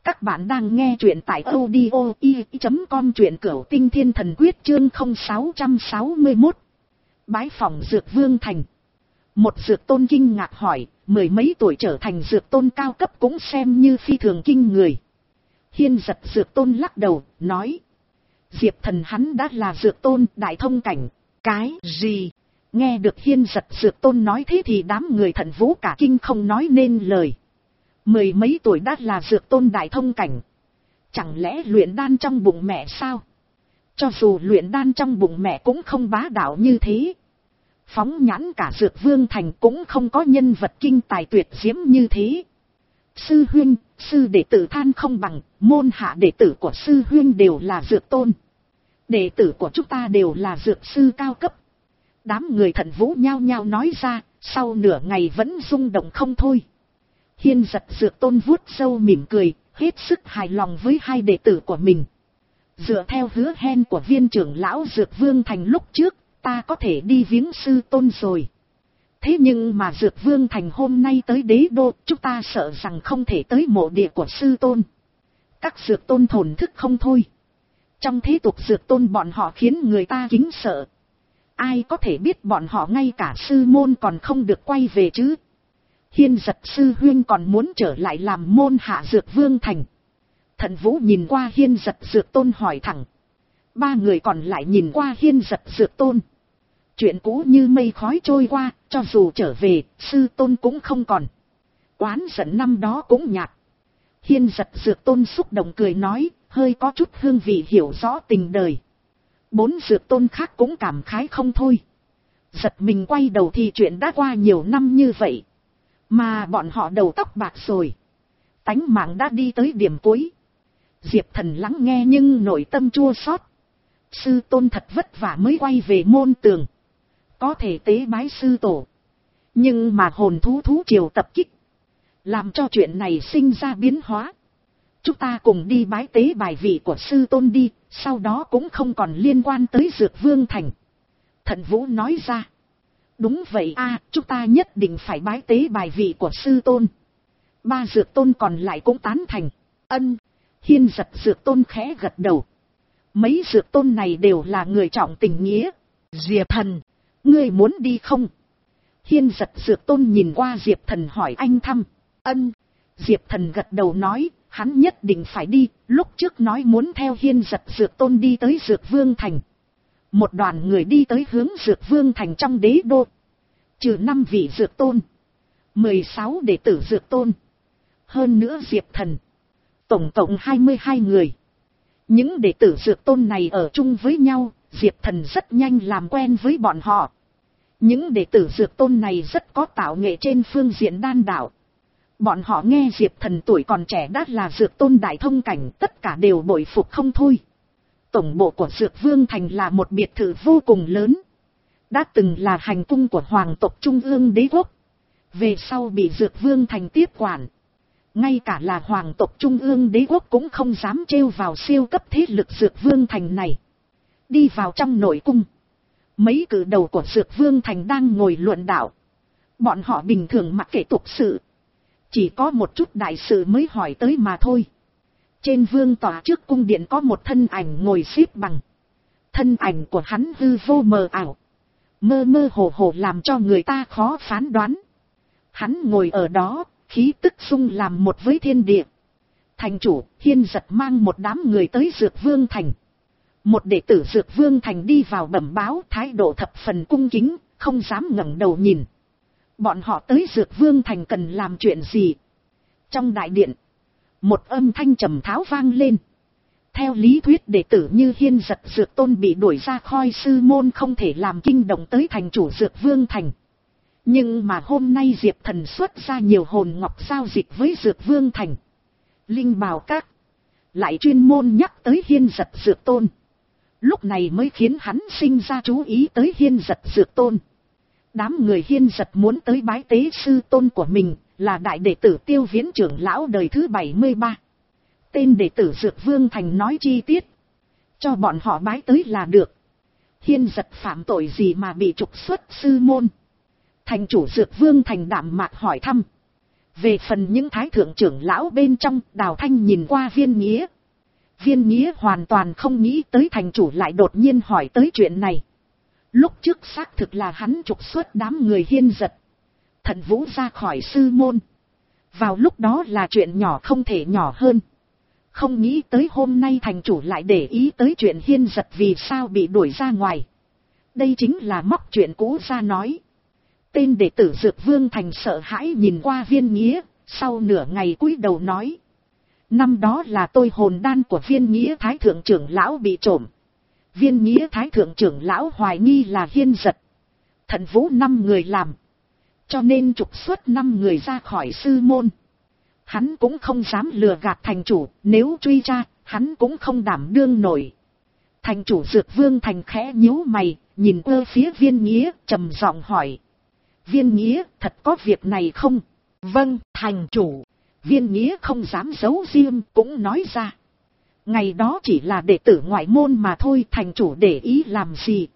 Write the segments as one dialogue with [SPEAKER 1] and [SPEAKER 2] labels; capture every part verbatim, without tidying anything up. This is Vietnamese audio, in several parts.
[SPEAKER 1] Các bạn đang nghe truyện tại audio i chấm com, truyện Cửu Tinh Thiên Thần Quyết chương không sáu sáu mốt. Bái phỏng Dược Vương Thành. Một dược tôn kinh ngạc hỏi, mười mấy tuổi trở thành dược tôn cao cấp cũng xem như phi thường kinh người. Hiên giật dược tôn lắc đầu, nói. Diệp Thần hắn đã là dược tôn đại thông cảnh. Cái gì? Nghe được hiên giật dược tôn nói thế thì đám người Thần Vũ cả kinh không nói nên lời. Mười mấy tuổi đã là dược tôn đại thông cảnh. Chẳng lẽ luyện đan trong bụng mẹ sao? Cho dù luyện đan trong bụng mẹ cũng không bá đạo như thế. Phóng nhãn cả Dược Vương Thành cũng không có nhân vật kinh tài tuyệt diễm như thế. Sư huynh, sư đệ tử than không bằng, môn hạ đệ tử của sư huynh đều là dược tôn. Đệ tử của chúng ta đều là dược sư cao cấp. Đám người Thần Vũ nhao nhao nói ra, sau nửa ngày vẫn rung động không thôi. Hiên giật dược tôn vuốt râu mỉm cười, hết sức hài lòng với hai đệ tử của mình. Dựa theo hứa hẹn của viên trưởng lão Dược Vương Thành lúc trước, ta có thể đi viếng sư tôn rồi. Thế nhưng mà Dược Vương Thành hôm nay tới đế đô, chúng ta sợ rằng không thể tới mộ địa của sư tôn. Các dược tôn thổn thức không thôi. Trong thế tục dược tôn bọn họ khiến người ta kính sợ. Ai có thể biết bọn họ ngay cả sư môn còn không được quay về chứ? Hiên giật sư huynh còn muốn trở lại làm môn hạ Dược Vương Thành. Thần Vũ nhìn qua hiên giật dược tôn hỏi thẳng. Ba người còn lại nhìn qua hiên giật dược tôn. Chuyện cũ như mây khói trôi qua, cho dù trở về, sư tôn cũng không còn. Oán giận năm đó cũng nhạt. Hiên giật dược tôn xúc động cười nói, hơi có chút hương vị hiểu rõ tình đời. Bốn dược tôn khác cũng cảm khái không thôi. Giật mình quay đầu thì chuyện đã qua nhiều năm như vậy. Mà bọn họ đầu tóc bạc rồi. Tánh mạng đã đi tới điểm cuối. Diệp Thần lắng nghe nhưng nội tâm chua xót. Sư tôn thật vất vả mới quay về môn tường. Có thể tế bái sư tổ. Nhưng mà hồn thú thú triều tập kích. Làm cho chuyện này sinh ra biến hóa. Chúng ta cùng đi bái tế bài vị của sư tôn đi. Sau đó cũng không còn liên quan tới Dược Vương Thành. Thần Vũ nói ra. Đúng vậy a, chúng ta nhất định phải bái tế bài vị của sư tôn. Ba dược tôn còn lại cũng tán thành. Ân. Hiên giật dược tôn khẽ gật đầu. Mấy dược tôn này đều là người trọng tình nghĩa. Diệp Thần, ngươi muốn đi không? Hiên giật dược tôn nhìn qua Diệp Thần hỏi anh thăm. Ân. Diệp Thần gật đầu nói, hắn nhất định phải đi, lúc trước nói muốn theo hiên giật dược tôn đi tới Dược Vương Thành. Một đoàn người đi tới hướng Dược Vương Thành trong đế đô. Trừ năm vị dược tôn. mười sáu đệ tử dược tôn. Hơn nữa Diệp Thần. Tổng cộng hai mươi hai người. Những đệ tử dược tôn này ở chung với nhau, Diệp Thần rất nhanh làm quen với bọn họ. Những đệ tử dược tôn này rất có tạo nghệ trên phương diện đan đạo. Bọn họ nghe Diệp Thần tuổi còn trẻ đã là dược tôn đại thông cảnh, tất cả đều bội phục không thôi. Tổng bộ của Dược Vương Thành là một biệt thự vô cùng lớn. Đã từng là hành cung của hoàng tộc Trung ương đế quốc. Về sau bị Dược Vương Thành tiếp quản. Ngay cả là hoàng tộc Trung ương đế quốc cũng không dám trêu vào siêu cấp thế lực Dược Vương Thành này. Đi vào trong nội cung. Mấy cử đầu của Dược Vương Thành đang ngồi luận đạo. Bọn họ bình thường mặc kệ tục sự. Chỉ có một chút đại sự mới hỏi tới mà thôi. Trên vương tòa trước cung điện có một thân ảnh ngồi xếp bằng. Thân ảnh của hắn hư vô mờ ảo. Mơ mơ hồ hồ làm cho người ta khó phán đoán. Hắn ngồi ở đó, khí tức xung làm một với thiên địa. Thành chủ, hiên giật mang một đám người tới Dược Vương Thành. Một đệ tử Dược Vương Thành đi vào bẩm báo, thái độ thập phần cung kính, không dám ngẩng đầu nhìn. Bọn họ tới Dược Vương Thành cần làm chuyện gì? Trong đại điện, một âm thanh trầm tháo vang lên. Theo lý thuyết đệ tử như hiên giật dược tôn bị đuổi ra khỏi sư môn không thể làm kinh động tới thành chủ Dược Vương Thành. Nhưng mà hôm nay Diệp Thần xuất ra nhiều hồn ngọc giao dịch với Dược Vương Thành. Linh Bào Các lại chuyên môn nhắc tới hiên giật dược tôn. Lúc này mới khiến hắn sinh ra chú ý tới hiên giật dược tôn. Đám người hiên giật muốn tới bái tế sư tôn của mình, là đại đệ tử Tiêu Viễn trưởng lão đời thứ bảy mươi ba. Tên đệ tử Dược Vương Thành nói chi tiết. Cho bọn họ bái tới là được. Hiên giật phạm tội gì mà bị trục xuất sư môn? Thành chủ Dược Vương Thành đạm mạc hỏi thăm. Về phần những thái thượng trưởng lão bên trong, Đào Thanh nhìn qua Viên Nghĩa. Viên Nghĩa hoàn toàn không nghĩ tới thành chủ lại đột nhiên hỏi tới chuyện này. Lúc trước xác thực là hắn trục xuất đám người Hiên Giật, Thần Vũ ra khỏi sư môn. Vào lúc đó là chuyện nhỏ không thể nhỏ hơn. Không nghĩ tới hôm nay thành chủ lại để ý tới chuyện Hiên Giật vì sao bị đuổi ra ngoài. Đây chính là móc chuyện cũ ra nói. Tên đệ tử Dược Vương Thành sợ hãi nhìn qua Viên Nghĩa, sau nửa ngày cúi đầu nói. Năm đó là tôi hồn đan của Viên Nghĩa Thái Thượng trưởng lão bị trộm. Viên Nghĩa Thái Thượng trưởng lão hoài nghi là Hiên Giật, Thần Vũ năm người làm. Cho nên trục xuất năm người ra khỏi sư môn. Hắn cũng không dám lừa gạt thành chủ, nếu truy tra, hắn cũng không đảm đương nổi. Thành chủ Dược Vương Thành khẽ nhíu mày, nhìn qua phía Viên Nghĩa, trầm giọng hỏi. Viên Nghĩa, thật có việc này không? Vâng, thành chủ. Viên Nghĩa không dám giấu riêng, cũng nói ra. Ngày đó chỉ là đệ tử ngoại môn mà thôi, thành chủ để ý làm gì?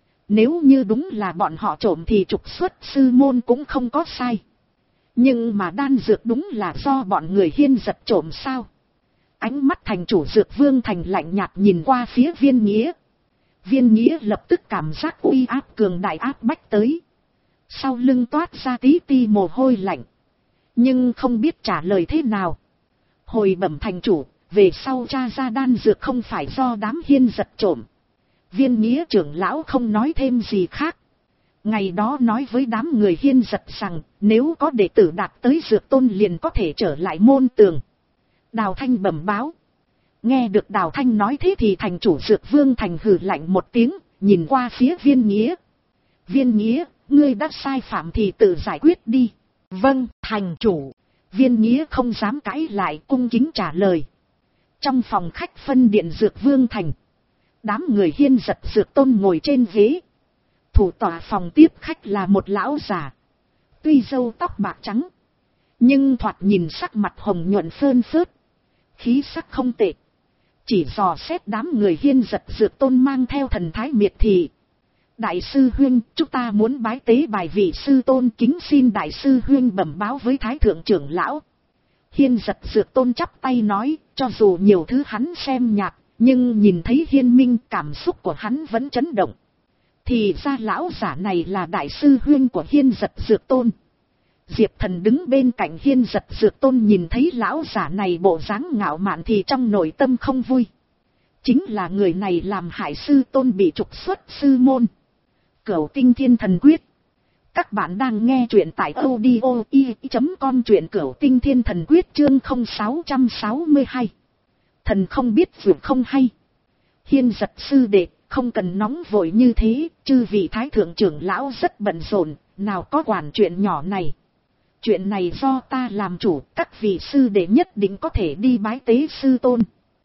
[SPEAKER 1] Nếu như đúng là bọn họ trộm thì trục xuất sư môn cũng không có sai. Nhưng mà đan dược đúng là do bọn người Hiên Giật trộm sao? Ánh mắt thành chủ Dược Vương Thành lạnh nhạt nhìn qua phía Viên Nghĩa. Viên Nghĩa lập tức cảm giác uy áp cường đại áp bách tới. Sau lưng toát ra tí ti mồ hôi lạnh. Nhưng không biết trả lời thế nào. Hồi bẩm thành chủ, về sau tra ra đan dược không phải do đám Hiên Giật trộm. Viên Nghĩa trưởng lão không nói thêm gì khác. Ngày đó nói với đám người Hiên Giật rằng, nếu có đệ tử đạt tới Dược Tôn liền có thể trở lại môn tường. Đào Thanh bẩm báo. Nghe được Đào Thanh nói thế thì thành chủ Dược Vương Thành hừ lạnh một tiếng, nhìn qua phía Viên Nghĩa. Viên Nghĩa, ngươi đã sai phạm thì tự giải quyết đi. Vâng, thành chủ. Viên Nghĩa không dám cãi lại, cung kính trả lời. Trong phòng khách phân điện Dược Vương Thành, đám người Hiên Giật Dược Tôn ngồi trên ghế. Thủ tọa phòng tiếp khách là một lão già. Tuy râu tóc bạc trắng, nhưng thoạt nhìn sắc mặt hồng nhuận phơn phớt. Khí sắc không tệ. Chỉ dò xét đám người Hiên Giật Dược Tôn mang theo thần thái miệt thị. Đại sư huynh, chúng ta muốn bái tế bài vị sư tôn, kính xin đại sư huynh bẩm báo với thái thượng trưởng lão. Hiên Giật Dược Tôn chắp tay nói, cho dù nhiều thứ hắn xem nhạt, nhưng nhìn thấy Hiên Minh cảm xúc của hắn vẫn chấn động. Thì ra lão giả này là đại sư huynh của Hiên Giật Dược Tôn. Diệp Thần đứng bên cạnh Hiên Giật Dược Tôn nhìn thấy lão giả này bộ dáng ngạo mạn thì trong nội tâm không vui. Chính là người này làm hại sư tôn bị trục xuất sư môn. Cửu Tinh Thiên Thần Quyết. Các bạn đang nghe truyện tại audio i chấm com, truyện Cửu Tinh Thiên Thần Quyết chương không sáu sáu hai. Thần không biết vượt không hay. Hiên Giật sư đệ, không cần nóng vội như thế, chư vị thái thượng trưởng lão rất bận rộn, nào có quản chuyện nhỏ này. Chuyện này do ta làm chủ, các vị sư đệ nhất định có thể đi bái tế sư tôn.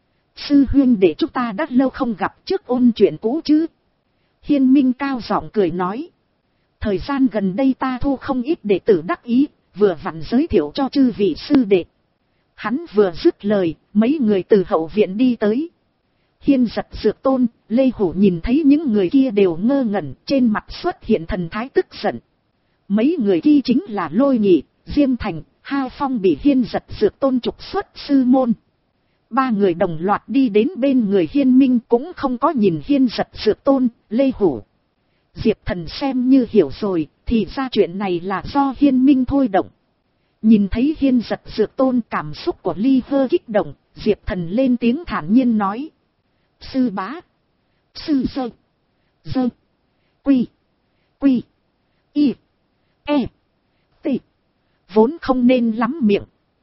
[SPEAKER 1] Sư huynh đệ chúng ta đã lâu không gặp, trước ôn chuyện cũ chứ. Hiên Minh cao giọng cười nói. Thời gian gần đây ta thu không ít đệ tử đắc ý, vừa vặn giới thiệu cho chư vị sư đệ. Hắn vừa dứt lời, mấy người từ hậu viện đi tới. Hiên Giật Dược Tôn, Lê Hổ nhìn thấy những người kia đều ngơ ngẩn, trên mặt xuất hiện thần thái tức giận. Mấy người kia chính là Lôi Nhị, Diêm Thành, Ha Phong bị Hiên Giật Dược Tôn trục xuất sư môn. Ba người đồng loạt đi đến bên người Hiên Minh, cũng không có nhìn Hiên Giật Dược Tôn, Lê Hổ. Diệp Thần xem như hiểu rồi, thì ra chuyện này là do Hiên Minh thôi động. Nhìn thấy Hiên Giật Dược Tôn, cảm xúc của Ly Hơ kích động, Diệp Thần lên tiếng thản nhiên nói. Sư bá, sư dơ, dơ, quy, quy, y, e, t. Vốn không nên lắm miệng.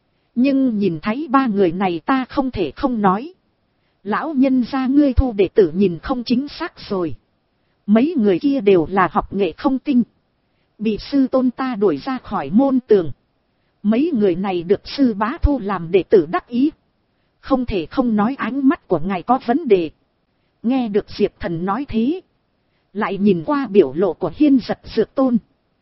[SPEAKER 1] Nhưng nhìn thấy ba người này ta không thể không nói. Lão nhân gia ngươi thu đệ tử nhìn không chính xác rồi. Mấy người kia đều là học nghệ không tinh. Bị sư tôn ta đuổi ra khỏi môn tường. Mấy người này được sư bá thu làm đệ tử đắc ý. Không thể không nói ánh mắt của ngài có vấn đề. Nghe được Diệp Thần nói thế. Lại nhìn qua biểu lộ của Hiên Giật Dược Tôn,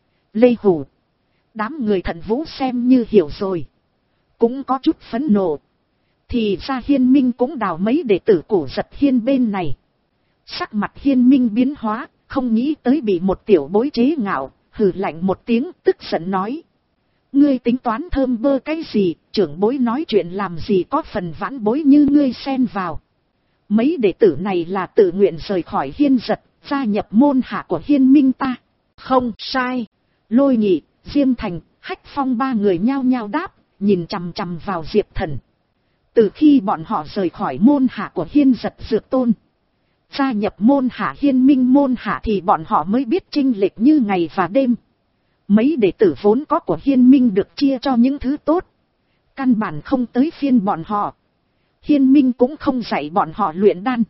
[SPEAKER 1] Lê Hủ. Đám người Thần Vũ xem như hiểu rồi. Cũng có chút phẫn nộ. Thì ra Hiên Minh cũng đào mấy đệ tử Cổ Giật Hiên bên này. Sắc mặt Hiên Minh biến hóa, không nghĩ tới bị một tiểu bối chế ngạo, hừ lạnh một tiếng tức giận nói. Ngươi tính toán thơm bơ cái gì, trưởng bối nói chuyện làm gì có phần vãn bối như ngươi xen vào. Mấy đệ tử này là tự nguyện rời khỏi Hiên Giật, gia nhập môn hạ của Hiên Minh ta. Không sai. Lôi Nhị, Diêm Thành, Hách Phong ba người nhao nhao đáp, nhìn chằm chằm vào Diệp Thần. Từ khi bọn họ rời khỏi môn hạ của Hiên Giật Dược Tôn, gia nhập môn hạ Hiên Minh môn hạ thì bọn họ mới biết chênh lệch như ngày và đêm. Mấy đệ tử vốn có của Hiên Minh được chia cho những thứ tốt, căn bản không tới phiên bọn họ. Hiên Minh cũng không dạy bọn họ luyện đan.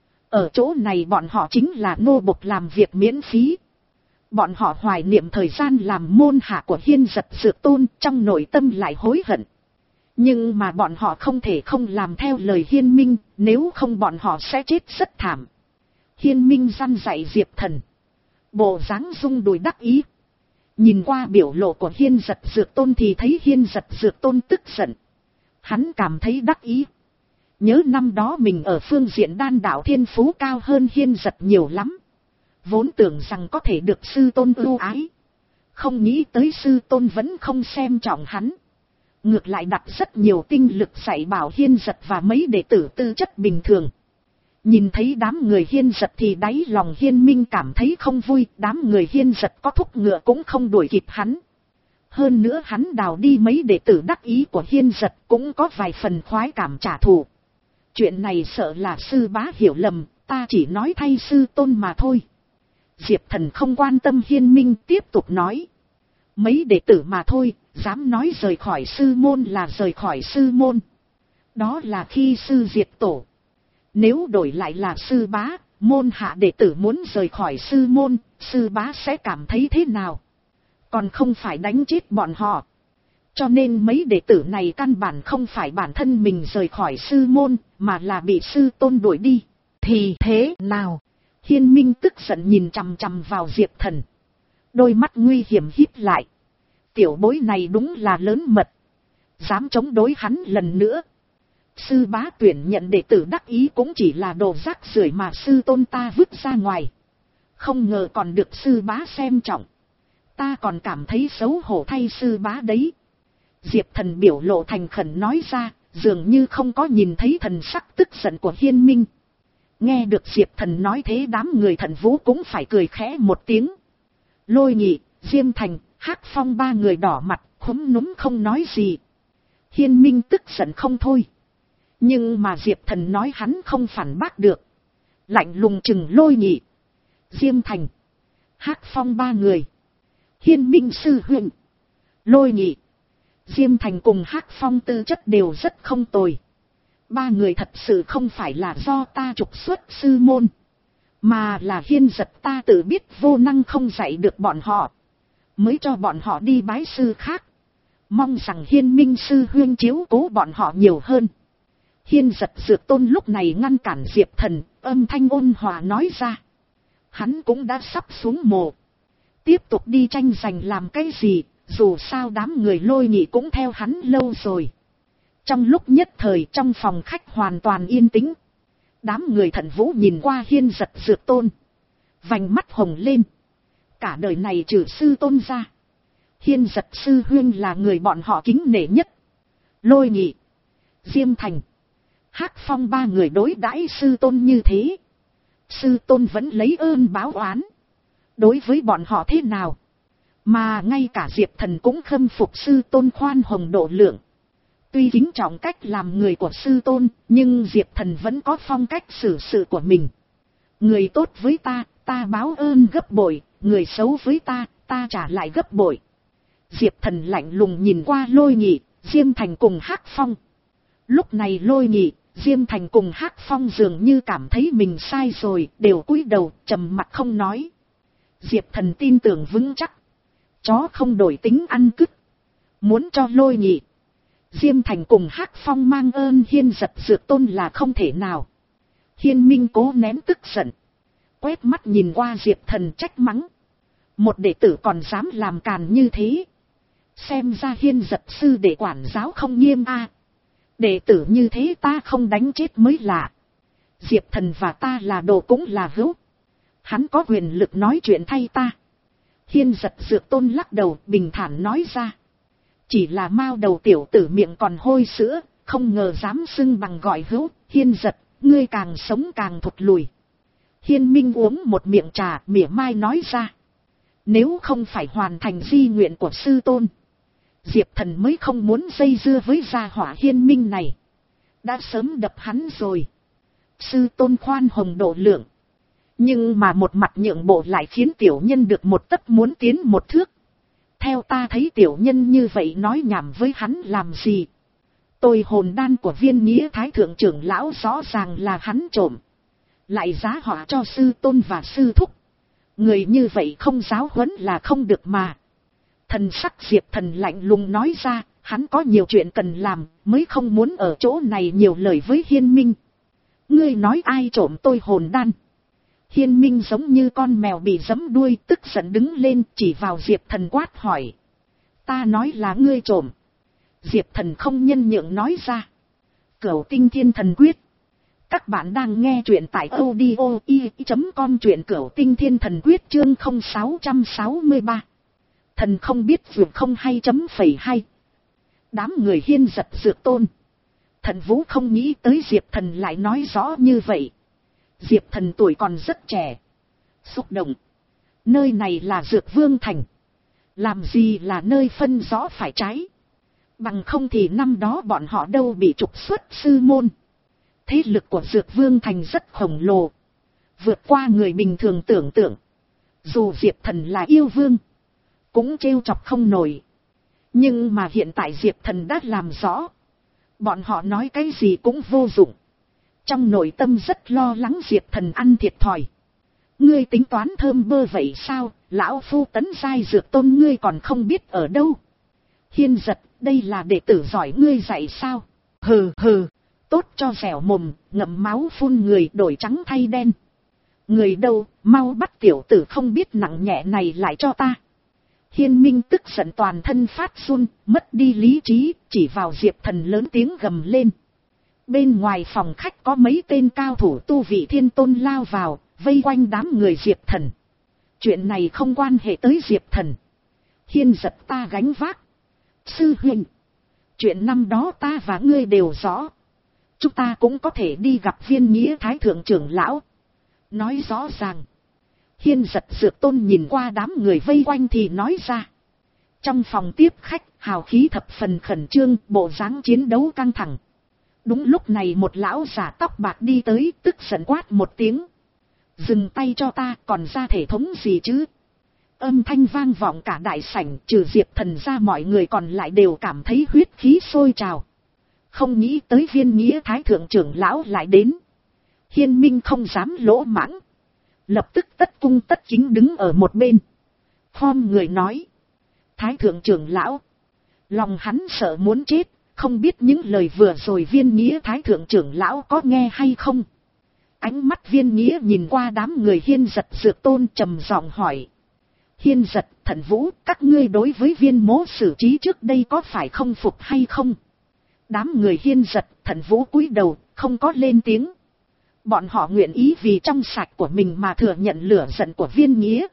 [SPEAKER 1] Ở chỗ này bọn họ chính là nô bộc làm việc miễn phí. Bọn họ hoài niệm thời gian làm môn hạ của Hiên Giật Dược Tôn, trong nội tâm lại hối hận. Nhưng mà bọn họ không thể không làm theo lời Hiên Minh, nếu không bọn họ sẽ chết rất thảm. Hiên Minh răn dạy Diệp Thần, bộ dáng rung đùi đắc ý. Nhìn qua biểu lộ của Hiên Giật Dược Tôn thì thấy Hiên Giật Dược Tôn tức giận. Hắn cảm thấy đắc ý. Nhớ năm đó mình ở phương diện đan đạo thiên phú cao hơn Hiên Giật nhiều lắm. Vốn tưởng rằng có thể được sư tôn ưu ái. Không nghĩ tới sư tôn vẫn không xem trọng hắn. Ngược lại đặt rất nhiều tinh lực dạy bảo Hiên Giật và mấy đệ tử tư chất bình thường. Nhìn thấy đám người Hiên Giật thì đáy lòng Hiên Minh cảm thấy không vui. Đám người Hiên Giật có thúc ngựa cũng không đuổi kịp hắn. Hơn nữa hắn đào đi mấy đệ tử đắc ý của Hiên Giật cũng có vài phần khoái cảm trả thù. Chuyện này sợ là sư bá hiểu lầm, ta chỉ nói thay sư tôn mà thôi. Diệp Thần không quan tâm Hiên Minh, tiếp tục nói. Mấy đệ tử mà thôi, dám nói rời khỏi sư môn là rời khỏi sư môn. Đó là khi sư diệt tổ. Nếu đổi lại là sư bá, môn hạ đệ tử muốn rời khỏi sư môn, sư bá sẽ cảm thấy thế nào? Còn không phải đánh chết bọn họ. Cho nên mấy đệ tử này căn bản không phải bản thân mình rời khỏi sư môn, mà là bị sư tôn đuổi đi. Thì thế nào? Hiên Minh tức giận nhìn chằm chằm vào Diệp Thần. Đôi mắt nguy hiểm híp lại. Tiểu bối này đúng là lớn mật. Dám chống đối hắn lần nữa. Sư bá tuyển nhận đệ tử đắc ý cũng chỉ là đồ rác rưởi mà sư tôn ta vứt ra ngoài. Không ngờ còn được sư bá xem trọng. Ta còn cảm thấy xấu hổ thay sư bá đấy. Diệp Thần biểu lộ thành khẩn nói ra, dường như không có nhìn thấy thần sắc tức giận của Hiên Minh. Nghe được Diệp Thần nói thế đám người Thần Vũ cũng phải cười khẽ một tiếng. Lôi Nhị, Diêm Thành, Hắc Phong ba người đỏ mặt, khúm núm không nói gì. Hiên Minh tức giận không thôi. Nhưng mà Diệp Thần nói hắn không phản bác được. Lạnh lùng chừng Lôi Nhị, Diêm Thành, Hắc Phong ba người. Hiên Minh sư huynh, Lôi Nhị, Diêm Thành cùng Hắc Phong tư chất đều rất không tồi. Ba người thật sự không phải là do ta trục xuất sư môn, mà là Hiên Giật ta tự biết vô năng không dạy được bọn họ, mới cho bọn họ đi bái sư khác. Mong rằng Hiên Minh sư huynh chiếu cố bọn họ nhiều hơn. Hiên Giật Dược Tôn lúc này ngăn cản Diệp Thần, âm thanh ôn hòa nói ra. Hắn cũng đã sắp xuống mồ. Tiếp tục đi tranh giành làm cái gì, dù sao đám người Lôi Nhị cũng theo hắn lâu rồi. Trong lúc nhất thời trong phòng khách hoàn toàn yên tĩnh. Đám người Thần Vũ nhìn qua Hiên Giật Dược Tôn, vành mắt hồng lên. Cả đời này trừ sư tôn ra, Hiên Giật sư huynh là người bọn họ kính nể nhất. Lôi Nhị, Diêm Thành, Hắc Phong ba người đối đãi sư tôn như thế, sư tôn vẫn lấy ơn báo oán. Đối với bọn họ thế nào? Mà ngay cả Diệp Thần cũng khâm phục sư tôn khoan hồng độ lượng. Tuy kính trọng cách làm người của sư tôn, nhưng Diệp Thần vẫn có phong cách xử sự của mình. Người tốt với ta, ta báo ơn gấp bội, người xấu với ta, ta trả lại gấp bội. Diệp Thần lạnh lùng nhìn qua Lôi Nhị, Diêm Thành cùng Hắc Phong. Lúc này Lôi Nhị, Diêm Thành cùng Hắc Phong dường như cảm thấy mình sai rồi, đều cúi đầu, trầm mặt không nói. Diệp Thần tin tưởng vững chắc. Chó không đổi tính ăn cứt. Muốn cho Lôi Nhị, Diêm Thành cùng Hắc Phong mang ơn Hiên Giật Dược Tôn là không thể nào. Hiên Minh cố nén tức giận, quét mắt nhìn qua Diệp Thần trách mắng. Một đệ tử còn dám làm càn như thế. Xem ra Hiên Giật sư đệ quản giáo không nghiêm a. Đệ tử như thế ta không đánh chết mới lạ. Diệp Thần và ta là đồ cũng là hữu. Hắn có quyền lực nói chuyện thay ta. Hiên Giật Dược Tôn lắc đầu bình thản nói ra. chỉ là mao đầu tiểu tử miệng còn hôi sữa, không ngờ dám xưng bằng gọi hữu. Hiên Giật, ngươi càng sống càng thụt lùi. Hiên Minh uống một miệng trà, mỉa mai nói ra. Nếu không phải hoàn thành di nguyện của sư tôn, Diệp Thần mới không muốn dây dưa với gia hỏa Hiên Minh này. Đã sớm đập hắn rồi. Sư tôn khoan hồng độ lượng. Nhưng mà một mặt nhượng bộ lại khiến tiểu nhân được một tấc muốn tiến một thước. Theo ta thấy tiểu nhân như vậy nói nhảm với hắn làm gì. Tôi hồn đan của Viên Nghĩa Thái Thượng trưởng lão rõ ràng là hắn trộm. Lại giá họa cho sư tôn và sư thúc. Người như vậy không giáo huấn là không được mà. Thần sắc Diệp Thần lạnh lùng nói ra, hắn có nhiều chuyện cần làm, mới không muốn ở chỗ này nhiều lời với Hiên Minh. Ngươi nói ai trộm tôi hồn đan? Hiên Minh giống như con mèo bị giẫm đuôi, tức giận đứng lên chỉ vào Diệp Thần quát hỏi. Ta nói là ngươi trộm. Diệp Thần không nhân nhượng nói ra. Cửu Tinh Thiên Thần Quyết. Các bạn đang nghe truyện tại audio i chấm com, truyện Cửu Tinh Thiên Thần Quyết chương không sáu sáu ba. Thần không biết vượt không hay chấm phẩy hay. Đám người Hiên Giật Dược Tôn. Thần Vũ không nghĩ tới Diệp Thần lại nói rõ như vậy. Diệp Thần tuổi còn rất trẻ. Xúc động. Nơi này là Dược Vương Thành. Làm gì là nơi phân rõ phải trái. Bằng không thì năm đó bọn họ đâu bị trục xuất sư môn. Thế lực của Dược Vương Thành rất khổng lồ. Vượt qua người bình thường tưởng tượng. Dù Diệp Thần là yêu vương, cũng trêu chọc không nổi. Nhưng mà hiện tại Diệp Thần đã làm rõ. Bọn họ nói cái gì cũng vô dụng. Trong nội tâm rất lo lắng Diệp Thần ăn thiệt thòi. Ngươi tính toán thơm bơ vậy sao? Lão phu tấn giai dược tôn ngươi còn không biết ở đâu. Hiên Giật, đây là đệ tử giỏi ngươi dạy sao? Hừ hừ, tốt cho dẻo mồm, ngậm máu phun người đổi trắng thay đen. Người đâu, mau bắt tiểu tử không biết nặng nhẹ này lại cho ta. Hiên Minh tức giận toàn thân phát run, mất đi lý trí, chỉ vào Diệp Thần lớn tiếng gầm lên. Bên ngoài phòng khách có mấy tên cao thủ tu vị thiên tôn lao vào, vây quanh đám người Diệp Thần. Chuyện này không quan hệ tới Diệp Thần. Hiên Giật ta gánh vác. Sư huynh, chuyện năm đó ta và ngươi đều rõ. Chúng ta cũng có thể đi gặp Viên Nghĩa Thái Thượng trưởng lão. Nói rõ ràng. Hiên Giật Dược Tôn nhìn qua đám người vây quanh thì nói ra. Trong phòng tiếp khách, hào khí thập phần khẩn trương, bộ dáng chiến đấu căng thẳng. Đúng lúc này một lão giả tóc bạc đi tới, tức giận quát một tiếng. Dừng tay cho ta, còn ra thể thống gì chứ? Âm thanh vang vọng cả đại sảnh, trừ Diệp Thần ra mọi người còn lại đều cảm thấy huyết khí sôi trào. Không nghĩ tới Viên Nghĩa Thái Thượng trưởng lão lại đến. Hiên Minh không dám lỗ mãng. Lập tức tất cung tất kính đứng ở một bên. Khom người nói. Thái Thượng trưởng lão. Lòng hắn sợ muốn chết, không biết những lời vừa rồi Viên Nghĩa Thái Thượng trưởng lão có nghe hay không. Ánh mắt Viên Nghĩa nhìn qua đám người Hiên Giật Dược Tôn trầm giọng hỏi. Hiên Giật, Thần Vũ, các ngươi đối với Viên Mỗ xử trí trước đây có phải không phục hay không? Đám người Hiên Giật, Thần Vũ cúi đầu, không có lên tiếng. Bọn họ nguyện ý vì trong sạch của mình mà thừa nhận lửa giận của Viên Nghĩa.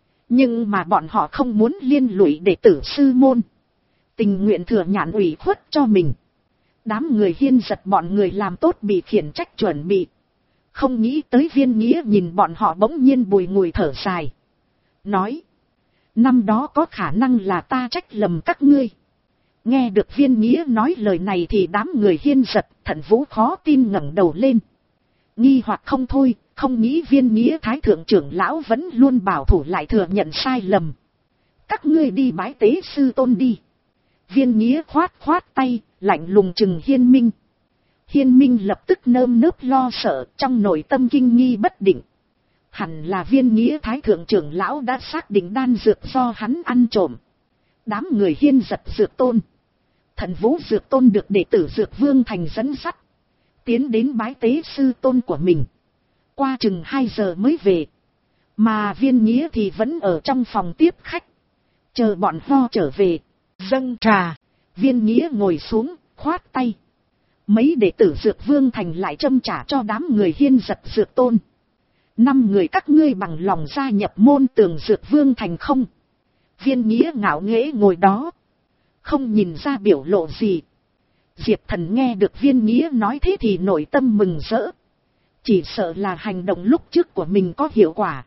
[SPEAKER 1] Nhưng mà bọn họ không muốn liên lụy đệ tử sư môn. Tình nguyện thừa nhãn ủy khuất cho mình. Đám người Hiên Giật bọn người làm tốt bị khiển trách chuẩn bị. Không nghĩ tới Viên Nghĩa nhìn bọn họ bỗng nhiên bùi ngùi thở dài. Nói. Năm đó có khả năng là ta trách lầm các ngươi. Nghe được Viên Nghĩa nói lời này thì đám người Hiên Giật, Thần Vũ khó tin ngẩng đầu lên. Nghi hoặc không thôi, không nghĩ Viên Nghĩa Thái Thượng trưởng lão vẫn luôn bảo thủ lại thừa nhận sai lầm. Các ngươi đi bái tế sư tôn đi. Viên Nghĩa khoát khoát tay, lạnh lùng chừng Hiên Minh. Hiên Minh lập tức nơm nớp lo sợ, trong nội tâm kinh nghi bất định. Hẳn là Viên Nghĩa Thái Thượng trưởng lão đã xác định đan dược do hắn ăn trộm. Đám người Hiên Giật Dược Tôn. Thần Vũ Dược Tôn được đệ tử Dược Vương Thành dẫn dắt. Tiến đến bái tế sư tôn của mình. Qua chừng hai giờ mới về. Mà Viên Nghĩa thì vẫn ở trong phòng tiếp khách. Chờ bọn ho trở về. Dâng trà. Viên Nghĩa ngồi xuống, khoát tay. Mấy đệ tử Dược Vương Thành lại châm trả cho đám người Hiên Giật Dược Tôn. Năm người các ngươi bằng lòng gia nhập môn Tường Dược Vương Thành không? Viên Nghĩa ngạo nghễ ngồi đó. không nhìn ra biểu lộ gì. Diệp Thần nghe được Viên Nghĩa nói thế thì nội tâm mừng rỡ. Chỉ sợ là hành động lúc trước của mình có hiệu quả.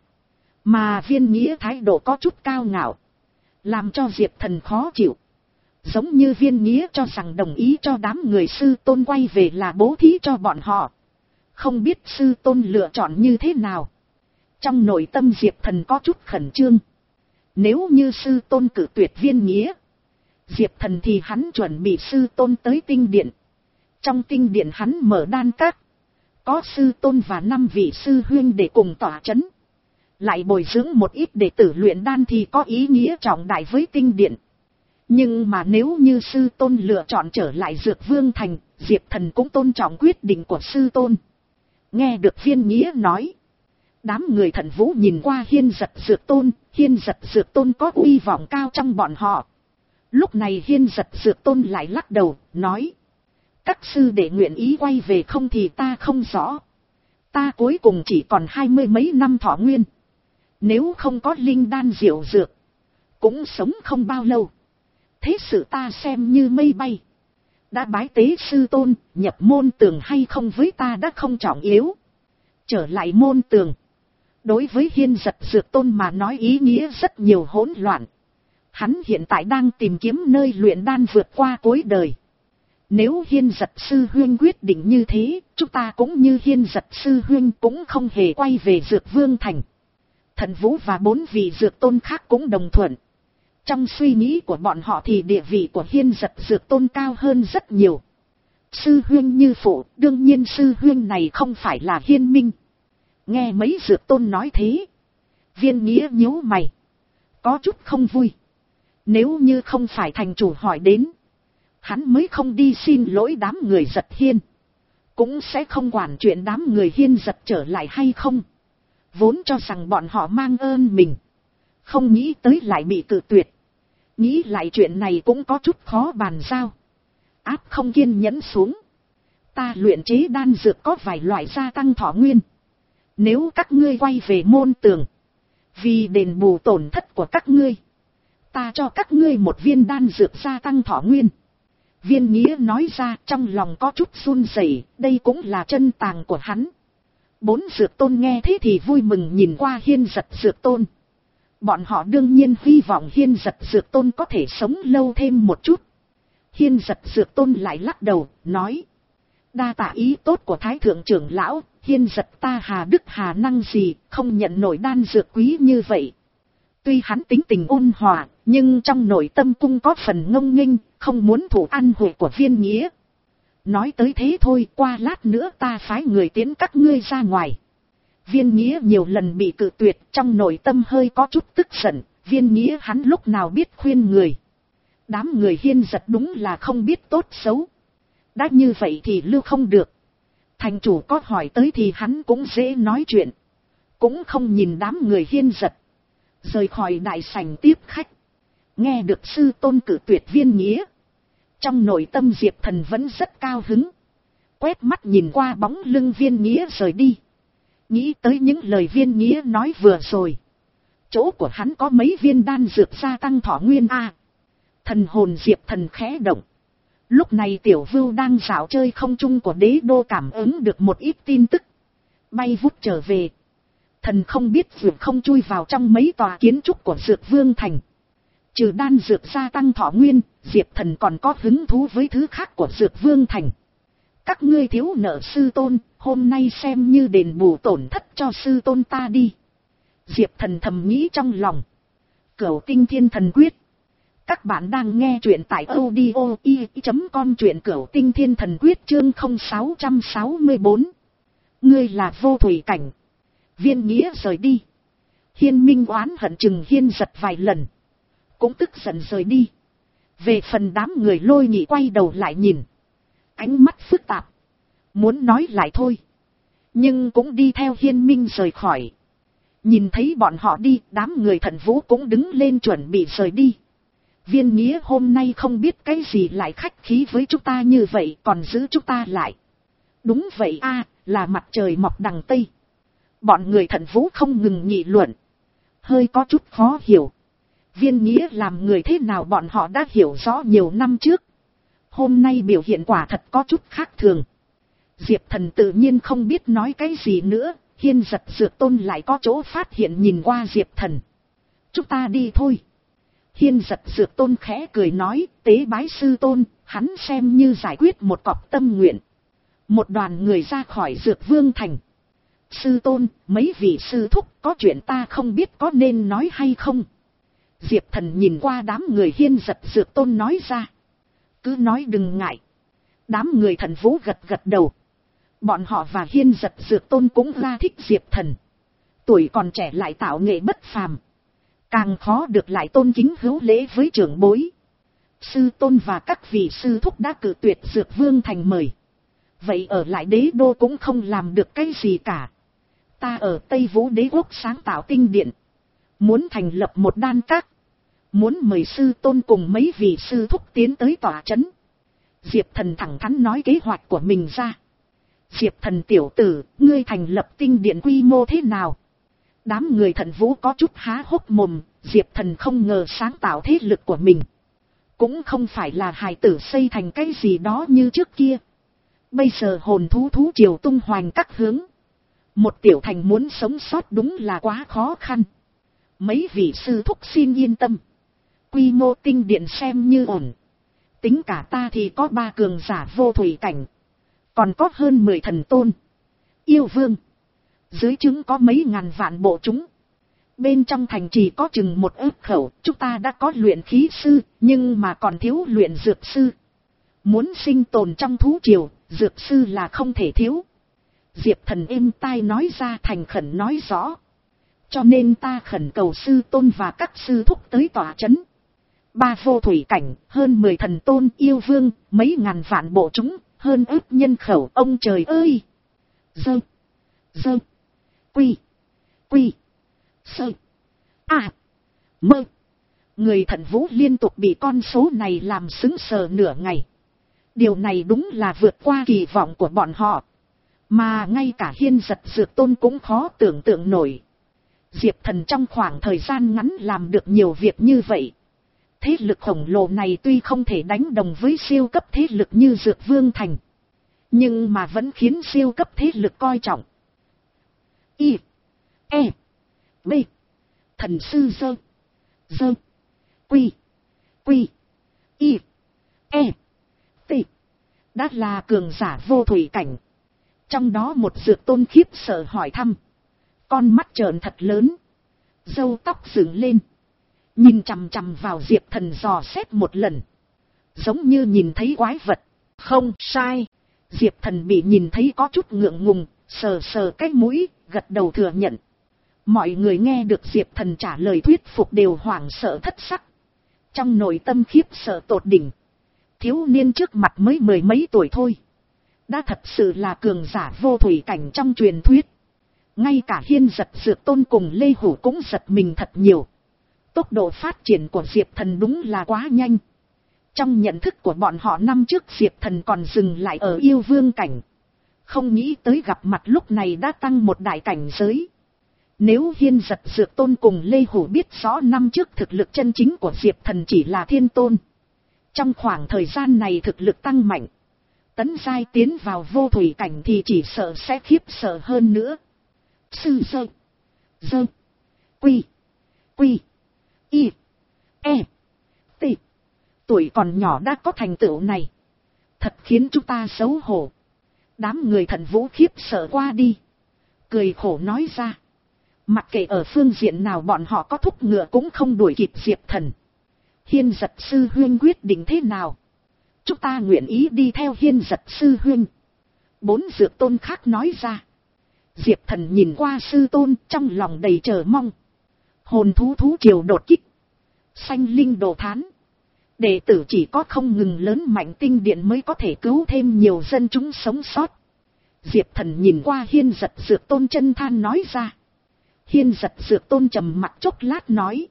[SPEAKER 1] Mà Viên Nghĩa thái độ có chút cao ngạo, làm cho Diệp Thần khó chịu. Giống như Viên Nghĩa cho rằng đồng ý cho đám người sư tôn quay về là bố thí cho bọn họ. Không biết sư tôn lựa chọn như thế nào. Trong nội tâm Diệp Thần có chút khẩn trương. Nếu như sư tôn cử tuyệt Viên Nghĩa, Diệp Thần thì hắn chuẩn bị sư tôn tới tinh điện. Trong tinh điện hắn mở đan các, có sư tôn và năm vị sư huynh để cùng tỏa chấn. Lại bồi dưỡng một ít đệ tử luyện đan thì có ý nghĩa trọng đại với tinh điện. Nhưng mà nếu như sư tôn lựa chọn trở lại Dược Vương Thành, Diệp Thần cũng tôn trọng quyết định của sư tôn. Nghe được Viên Nghĩa nói, đám người Thần Vũ nhìn qua Hiên Giật Dược Tôn. Hiên Giật Dược Tôn có uy vọng cao trong bọn họ. Lúc này Hiên Giật Dược Tôn lại lắc đầu, nói: các sư đệ nguyện ý quay về không thì ta không rõ. Ta cuối cùng chỉ còn hai mươi mấy năm thọ nguyên. Nếu không có linh đan diệu dược, cũng sống không bao lâu. Thế sự ta xem như mây bay. Đã bái tế sư tôn, nhập môn tường hay không với ta đã không trọng yếu. Trở lại môn tường, đối với Hiên Giật Dược Tôn mà nói ý nghĩa rất nhiều hỗn loạn. Hắn hiện tại đang tìm kiếm nơi luyện đan vượt qua cuối đời. Nếu Hiên Giật sư huynh quyết định như thế, chúng ta cũng như Hiên Giật sư huynh cũng không hề quay về Dược Vương Thành. Thần Vũ và bốn vị Dược Tôn khác cũng đồng thuận. Trong suy nghĩ của bọn họ thì địa vị của Hiên Giật Dược Tôn cao hơn rất nhiều. Sư huynh như phụ, đương nhiên sư huynh này không phải là Hiên Minh. Nghe mấy Dược Tôn nói thế, Viên Nghĩa nhíu mày, có chút không vui. Nếu như không phải thành chủ hỏi đến, hắn mới không đi xin lỗi đám người Giật Hiên. Cũng sẽ không quản chuyện đám người Hiên Giật trở lại hay không. Vốn cho rằng bọn họ mang ơn mình, không nghĩ tới lại bị cự tuyệt. Nghĩ lại chuyện này cũng có chút khó bàn giao. Áp không kiên nhẫn xuống. Ta luyện chế đan dược có vài loại gia tăng thọ nguyên. Nếu các ngươi quay về môn tường, vì đền bù tổn thất của các ngươi, ta cho các ngươi một viên đan dược gia tăng thọ nguyên. Viên Nghĩa nói ra, trong lòng có chút run rẩy, đây cũng là chân tàng của hắn. Bốn Dược Tôn nghe thế thì vui mừng nhìn qua Hiên Giật Dược Tôn. Bọn họ đương nhiên hy vọng Hiên Giật Dược Tôn có thể sống lâu thêm một chút. Hiên Giật Dược Tôn lại lắc đầu, nói: đa tạ ý tốt của Thái Thượng trưởng lão, Hiên Giật ta hà đức hà năng gì, không nhận nổi đan dược quý như vậy. Tuy hắn tính tình ôn hòa, nhưng trong nội tâm cung có phần ngông nghênh, không muốn thủ ăn hụi của Viên Nghĩa. Nói tới thế thôi, qua lát nữa ta phái người tiến các ngươi ra ngoài. Viên Nghĩa nhiều lần bị cự tuyệt, trong nội tâm hơi có chút tức giận. Viên Nghĩa hắn lúc nào biết khuyên người. Đám người Hiên Giật đúng là không biết tốt xấu. Đã như vậy thì lưu không được. Thành chủ có hỏi tới thì hắn cũng dễ nói chuyện. Cũng không nhìn đám người Hiên Giật, rời khỏi đại sảnh tiếp khách. Nghe được sư tôn cử tuyệt Viên Nghĩa, trong nội tâm Diệp Thần vẫn rất cao hứng. Quét mắt nhìn qua bóng lưng Viên Nghĩa rời đi, nghĩ tới những lời Viên Nghĩa nói vừa rồi. Chỗ của hắn có mấy viên đan dược gia tăng thọ nguyên a. À, thần hồn Diệp Thần khẽ động. Lúc này Tiểu Vưu đang dạo chơi không trung của đế đô cảm ứng được một ít tin tức, bay vút trở về. Thần không biết vượt không chui vào trong mấy tòa kiến trúc của Dược Vương Thành. Trừ đan dược gia tăng thọ nguyên, Diệp Thần còn có hứng thú với thứ khác của Dược Vương Thành. Các ngươi thiếu nợ sư tôn, hôm nay xem như đền bù tổn thất cho sư tôn ta đi. Diệp Thần thầm nghĩ trong lòng. Cửu Tinh Thiên Thần Quyết. Các bạn đang nghe truyện tại audio i chấm com, truyện Cửu Tinh Thiên Thần Quyết chương không sáu sáu bốn. Ngươi là Vô Thủy Cảnh. Viên Nghĩa rời đi. Hiên Minh oán hận chừng Hiên Giật vài lần, cũng tức giận rời đi. Về phần đám người Lôi Nhị quay đầu lại nhìn, ánh mắt phức tạp, muốn nói lại thôi, nhưng cũng đi theo Hiên Minh rời khỏi. Nhìn thấy bọn họ đi, đám người Thần Vũ cũng đứng lên chuẩn bị rời đi. Viên Nghĩa hôm nay không biết cái gì lại khách khí với chúng ta như vậy, còn giữ chúng ta lại. Đúng vậy a, là mặt trời mọc đằng Tây. Bọn người Thần Vũ không ngừng nghị luận, hơi có chút khó hiểu. Viên Nghĩa làm người thế nào bọn họ đã hiểu rõ nhiều năm trước. Hôm nay biểu hiện quả thật có chút khác thường. Diệp Thần tự nhiên không biết nói cái gì nữa. Hiên Giật Dược Tôn lại có chỗ phát hiện nhìn qua Diệp Thần. Chúng ta đi thôi. Hiên Giật Dược Tôn khẽ cười nói, tế bái sư tôn, hắn xem như giải quyết một cọc tâm nguyện. Một đoàn người ra khỏi Dược Vương Thành. Sư tôn, mấy vị sư thúc, có chuyện ta không biết có nên nói hay không? Diệp Thần nhìn qua đám người Hiên Giật Dược Tôn nói ra. Cứ nói đừng ngại. Đám người Thần Vũ gật gật đầu. Bọn họ và Hiên Giật Dược Tôn cũng ra thích Diệp Thần. Tuổi còn trẻ lại tạo nghệ bất phàm. Càng khó được lại tôn kính hữu lễ với trưởng bối. Sư tôn và các vị sư thúc đã cử tuyệt Dược Vương Thành mời. Vậy ở lại đế đô cũng không làm được cái gì cả. Ta ở Tây Vũ Đế Quốc sáng tạo tinh điện. Muốn thành lập một đan các. Muốn mời sư tôn cùng mấy vị sư thúc tiến tới tòa trấn. Diệp Thần thẳng thắn nói kế hoạch của mình ra. Diệp Thần tiểu tử, ngươi thành lập tinh điện quy mô thế nào? Đám người Thần Vũ có chút há hốc mồm, Diệp Thần không ngờ sáng tạo thế lực của mình. Cũng không phải là hài tử xây thành cái gì đó như trước kia. Bây giờ hồn thú thú triều tung hoành các hướng. Một tiểu thành muốn sống sót đúng là quá khó khăn. Mấy vị sư thúc xin yên tâm. Quy mô tinh điện xem như ổn. Tính cả ta thì có ba cường giả vô thủy cảnh. Còn có hơn mười thần tôn. Yêu vương. Dưới trứng có mấy ngàn vạn bộ chúng. Bên trong thành chỉ có chừng một ước khẩu. Chúng ta đã có luyện khí sư. Nhưng mà còn thiếu luyện dược sư. Muốn sinh tồn trong thú triều. Dược sư là không thể thiếu. Diệp Thần êm tai nói ra thành khẩn nói rõ. Cho nên ta khẩn cầu sư tôn và các sư thúc tới tòa trấn. Ba vô thủy cảnh, hơn mười thần tôn yêu vương, mấy ngàn vạn bộ chúng, hơn ước nhân khẩu, ông trời ơi! Dơ, dơ, quy, quy, sơ, à, mơ. Người Thần Vũ liên tục bị con số này làm sững sờ nửa ngày. Điều này đúng là vượt qua kỳ vọng của bọn họ. Mà ngay cả Hiên Giật Dược Tôn cũng khó tưởng tượng nổi. Diệp Thần trong khoảng thời gian ngắn làm được nhiều việc như vậy. Thế lực khổng lồ này tuy không thể đánh đồng với siêu cấp thế lực như Dược Vương Thành. Nhưng mà vẫn khiến siêu cấp thế lực coi trọng. Y. E. B. Thần sư dơ. Dơ. Quy. Quy. Y. E. T. Đã là cường giả vô thủy cảnh. Trong đó một Dược Tôn khiếp sợ hỏi thăm. Con mắt trợn thật lớn. Râu tóc dựng lên. Nhìn chằm chằm vào Diệp Thần dò xét một lần. Giống như nhìn thấy quái vật. Không sai. Diệp Thần bị nhìn thấy có chút ngượng ngùng. Sờ sờ cái mũi, gật đầu thừa nhận. Mọi người nghe được Diệp Thần trả lời thuyết phục đều hoảng sợ thất sắc. Trong nội tâm khiếp sợ tột đỉnh. Thiếu niên trước mặt mới mười mấy tuổi thôi. Đã thật sự là cường giả vô thủy cảnh trong truyền thuyết. Ngay cả Hiên Giật Dược Tôn cùng Lê Hủ cũng giật mình thật nhiều. Tốc độ phát triển của Diệp Thần đúng là quá nhanh. Trong nhận thức của bọn họ năm trước Diệp Thần còn dừng lại ở yêu vương cảnh. Không nghĩ tới gặp mặt lúc này đã tăng một đại cảnh giới. Nếu Hiên Giật Dược Tôn cùng Lê Hủ biết rõ năm trước thực lực chân chính của Diệp Thần chỉ là thiên tôn. Trong khoảng thời gian này thực lực tăng mạnh. Tấn giai tiến vào vô thủy cảnh thì chỉ sợ sẽ khiếp sợ hơn nữa. Sư dơ. Dơ. Quy. Quy. Y. E. T. Tuổi còn nhỏ đã có thành tựu này. Thật khiến chúng ta xấu hổ. Đám người Thần Vũ khiếp sợ qua đi. Cười khổ nói ra. Mặc kệ ở phương diện nào bọn họ có thúc ngựa cũng không đuổi kịp Diệp Thần. Hiên Giật sư huynh quyết định thế nào? Chúng ta nguyện ý đi theo Hiên Giật sư huynh. Bốn Dược Tôn khác nói ra. Diệp Thần nhìn qua sư tôn trong lòng đầy chờ mong. Hồn thú thú triều đột kích. Sanh linh đồ thán. Đệ tử chỉ có không ngừng lớn mạnh tinh điện mới có thể cứu thêm nhiều dân chúng sống sót. Diệp Thần nhìn qua Hiên Giật Dược Tôn chân than nói ra. Hiên Giật Dược Tôn trầm mặt chốc lát nói.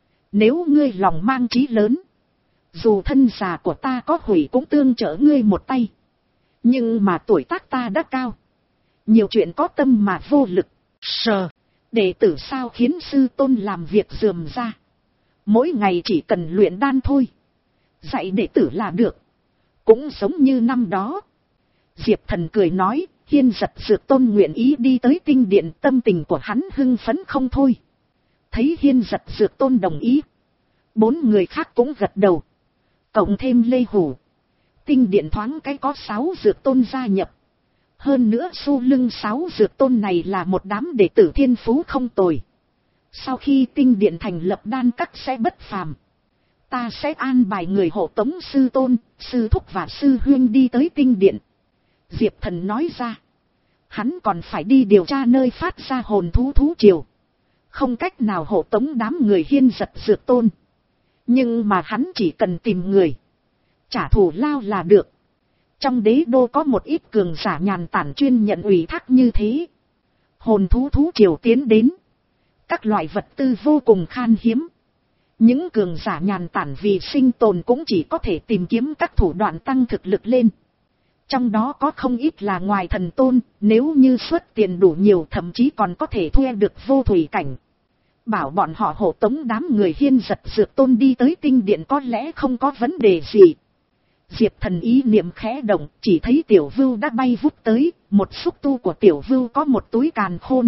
[SPEAKER 1] Nếu ngươi lòng mang chí lớn. Dù thân già của ta có hủy cũng tương trợ ngươi một tay. Nhưng mà tuổi tác ta đã cao. Nhiều chuyện có tâm mà vô lực. Sờ. Đệ tử sao khiến sư tôn làm việc dườm ra. Mỗi ngày chỉ cần luyện đan thôi. Dạy đệ tử là được. Cũng giống như năm đó. Diệp Thần cười nói, Hiên Giật Dược Tôn nguyện ý đi tới tinh điện, tâm tình của hắn hưng phấn không thôi. Thấy Hiên Giật Dược Tôn đồng ý. Bốn người khác cũng gật đầu. Cộng thêm Lê Hủ. Tinh điện thoáng cái có sáu dược tôn gia nhập. Hơn nữa sau lưng sáu dược tôn này là một đám đệ tử thiên phú không tồi. Sau khi tinh điện thành lập đan các sẽ bất phàm. Ta sẽ an bài người hộ tống sư tôn, sư thúc và sư huyên đi tới tinh điện. Diệp Thần nói ra. Hắn còn phải đi điều tra nơi phát ra hồn thú thú triều. Không cách nào hộ tống đám người Hiên Giật Dược Tôn. Nhưng mà hắn chỉ cần tìm người. Trả thù lao là được. Trong đế đô có một ít cường giả nhàn tản chuyên nhận ủy thác như thế. Hồn thú thú triều tiến đến. Các loại vật tư vô cùng khan hiếm. Những cường giả nhàn tản vì sinh tồn cũng chỉ có thể tìm kiếm các thủ đoạn tăng thực lực lên. Trong đó có không ít là ngoài thần tôn, nếu như xuất tiền đủ nhiều thậm chí còn có thể thuê được vô thủy cảnh. Bảo bọn họ hộ tống đám người Hiên Giật Dược Tôn đi tới tinh điện có lẽ không có vấn đề gì. Diệp Thần ý niệm khẽ động, chỉ thấy tiểu vưu đã bay vút tới, một xúc tu của tiểu vưu có một túi càn khôn.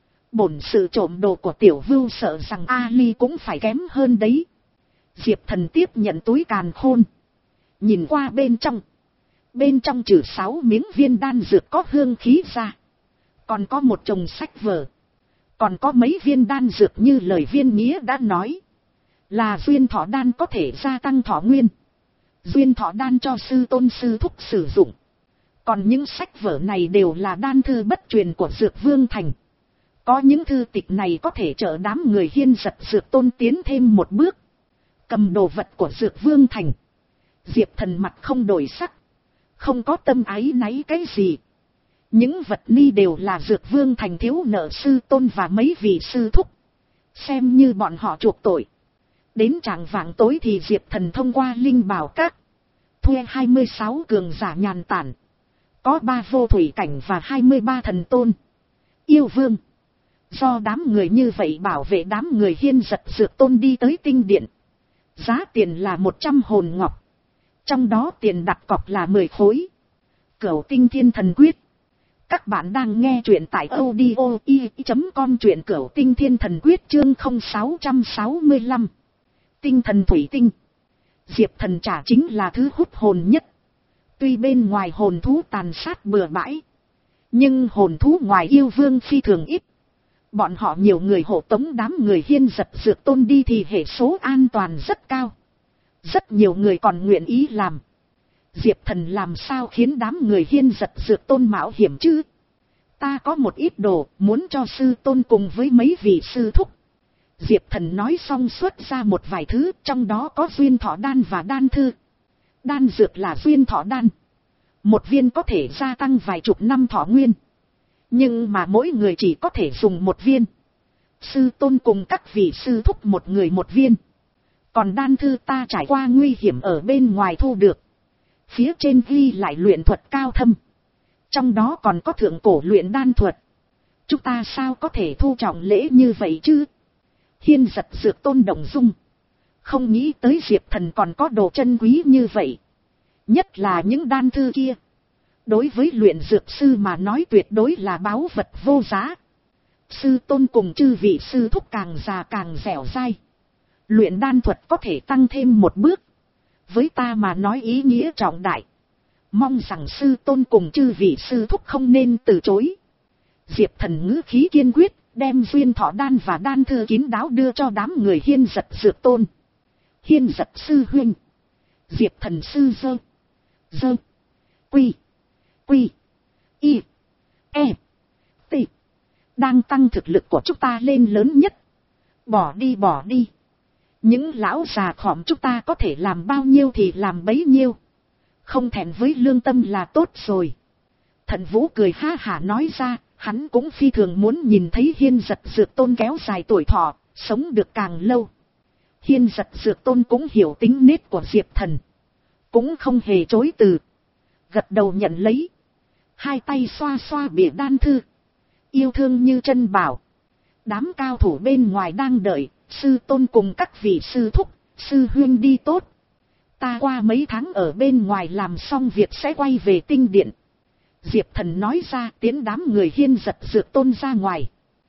[SPEAKER 1] Bổn sự trộm đồ của tiểu vưu sợ rằng Ali cũng phải kém hơn đấy. Diệp Thần tiếp nhận túi càn khôn. Nhìn qua bên trong. Bên trong trừ sáu miếng viên đan dược có hương khí ra. Còn có một chồng sách vở. Còn có mấy viên đan dược như lời Viên Nghĩa đã nói. Là duyên thọ đan có thể gia tăng thọ nguyên. Duyên thọ đan cho sư tôn sư thúc sử dụng. Còn những sách vở này đều là đan thư bất truyền của Dược Vương Thành. Có những thư tịch này có thể trợ đám người Hiên Giật Dược Tôn tiến thêm một bước. Cầm đồ vật của Dược Vương Thành. Diệp Thần mặt không đổi sắc. Không có tâm ái náy cái gì. Những vật ni đều là Dược Vương Thành thiếu nợ sư tôn và mấy vị sư thúc. Xem như bọn họ chuộc tội. Đến trạng vạng tối thì Diệp Thần thông qua Linh Bảo Các. Thuê hai mươi sáu cường giả nhàn tản. Có ba vô thủy cảnh và hai mươi ba thần tôn. Yêu vương. Do đám người như vậy bảo vệ đám người Hiên Giật Dược Tôn đi tới tinh điện. Giá tiền là một trăm hồn ngọc. Trong đó tiền đặt cọc là mười khối. Cửu Tinh Thiên Thần Quyết. Các bạn đang nghe truyện tại audio i chấm com, truyện Cửu Tinh Thiên Thần Quyết chương không sáu sáu lăm. Tinh thần thủy tinh. Diệp Thần trả chính là thứ hút hồn nhất. Tuy bên ngoài hồn thú tàn sát bừa bãi. Nhưng hồn thú ngoài yêu vương phi thường ít. Bọn họ nhiều người hộ tống đám người Hiên Giật Dược Tôn đi thì hệ số an toàn rất cao. Rất nhiều người còn nguyện ý làm. Diệp Thần làm sao khiến đám người Hiên Giật Dược Tôn mạo hiểm chứ? Ta có một ít đồ muốn cho sư tôn cùng với mấy vị sư thúc. Diệp Thần nói xong xuất ra một vài thứ, trong đó có duyên thọ đan và đan thư. Đan dược là duyên thọ đan. Một viên có thể gia tăng vài chục năm thọ nguyên. Nhưng mà mỗi người chỉ có thể dùng một viên. Sư tôn cùng các vị sư thúc một người một viên. Còn đan thư ta trải qua nguy hiểm ở bên ngoài thu được. Phía trên ghi lại luyện thuật cao thâm. Trong đó còn có thượng cổ luyện đan thuật. Chúng ta sao có thể thu trọng lễ như vậy chứ? Hiên Giật Dược Tôn động dung. Không nghĩ tới Diệp Thần còn có đồ chân quý như vậy. Nhất là những đan thư kia. Đối với luyện dược sư mà nói tuyệt đối là báu vật vô giá. Sư tôn cùng chư vị sư thúc càng già càng dẻo dai. Luyện đan thuật có thể tăng thêm một bước. Với ta mà nói ý nghĩa trọng đại. Mong rằng sư tôn cùng chư vị sư thúc không nên từ chối. Diệp Thần ngữ khí kiên quyết, đem duyên thọ đan và đan thư kín đáo đưa cho đám người Hiên Giật Dược Tôn. Hiên Giật sư huynh. Diệp Thần sư dơ. Dơ. Quy. Quy. Y. E. T. Đang tăng thực lực của chúng ta lên lớn nhất. Bỏ đi bỏ đi. Những lão già khỏm chúng ta có thể làm bao nhiêu thì làm bấy nhiêu. Không thẹn với lương tâm là tốt rồi. Thần Vũ cười ha hả nói ra, hắn cũng phi thường muốn nhìn thấy Hiên Giật Dược Tôn kéo dài tuổi thọ, sống được càng lâu. Hiên Giật Dược Tôn cũng hiểu tính nết của Diệp Thần. Cũng không hề chối từ. Gật đầu nhận lấy. Hai tay xoa xoa bìa đan thư. Yêu thương như chân bảo. Đám cao thủ bên ngoài đang đợi, sư tôn cùng các vị sư thúc, sư huynh đi tốt. Ta qua mấy tháng ở bên ngoài làm xong việc sẽ quay về tinh điện. Diệp Thần nói ra, tiến đám người Hiên Giật Dược Tôn ra ngoài.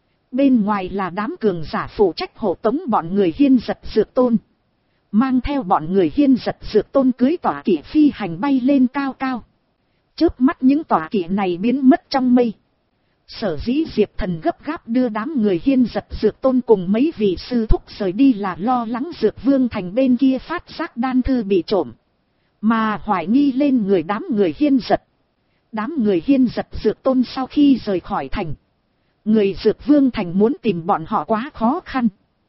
[SPEAKER 1] Bên ngoài là đám cường giả phụ trách hộ tống bọn người Hiên Giật Dược Tôn. Mang theo bọn người Hiên Giật Dược Tôn cưới tọa kỵ phi hành bay lên cao cao. Chớp mắt những tọa kỵ này biến mất trong mây. Sở dĩ Diệp Thần gấp gáp đưa đám người Hiên Giật Dược Tôn cùng mấy vị sư thúc rời đi là lo lắng Dược Vương Thành bên kia phát giác đan thư bị trộm, mà hoài nghi lên người đám người Hiên Giật. Đám người Hiên Giật Dược Tôn sau khi rời khỏi thành, người Dược Vương Thành muốn tìm bọn họ quá khó khăn.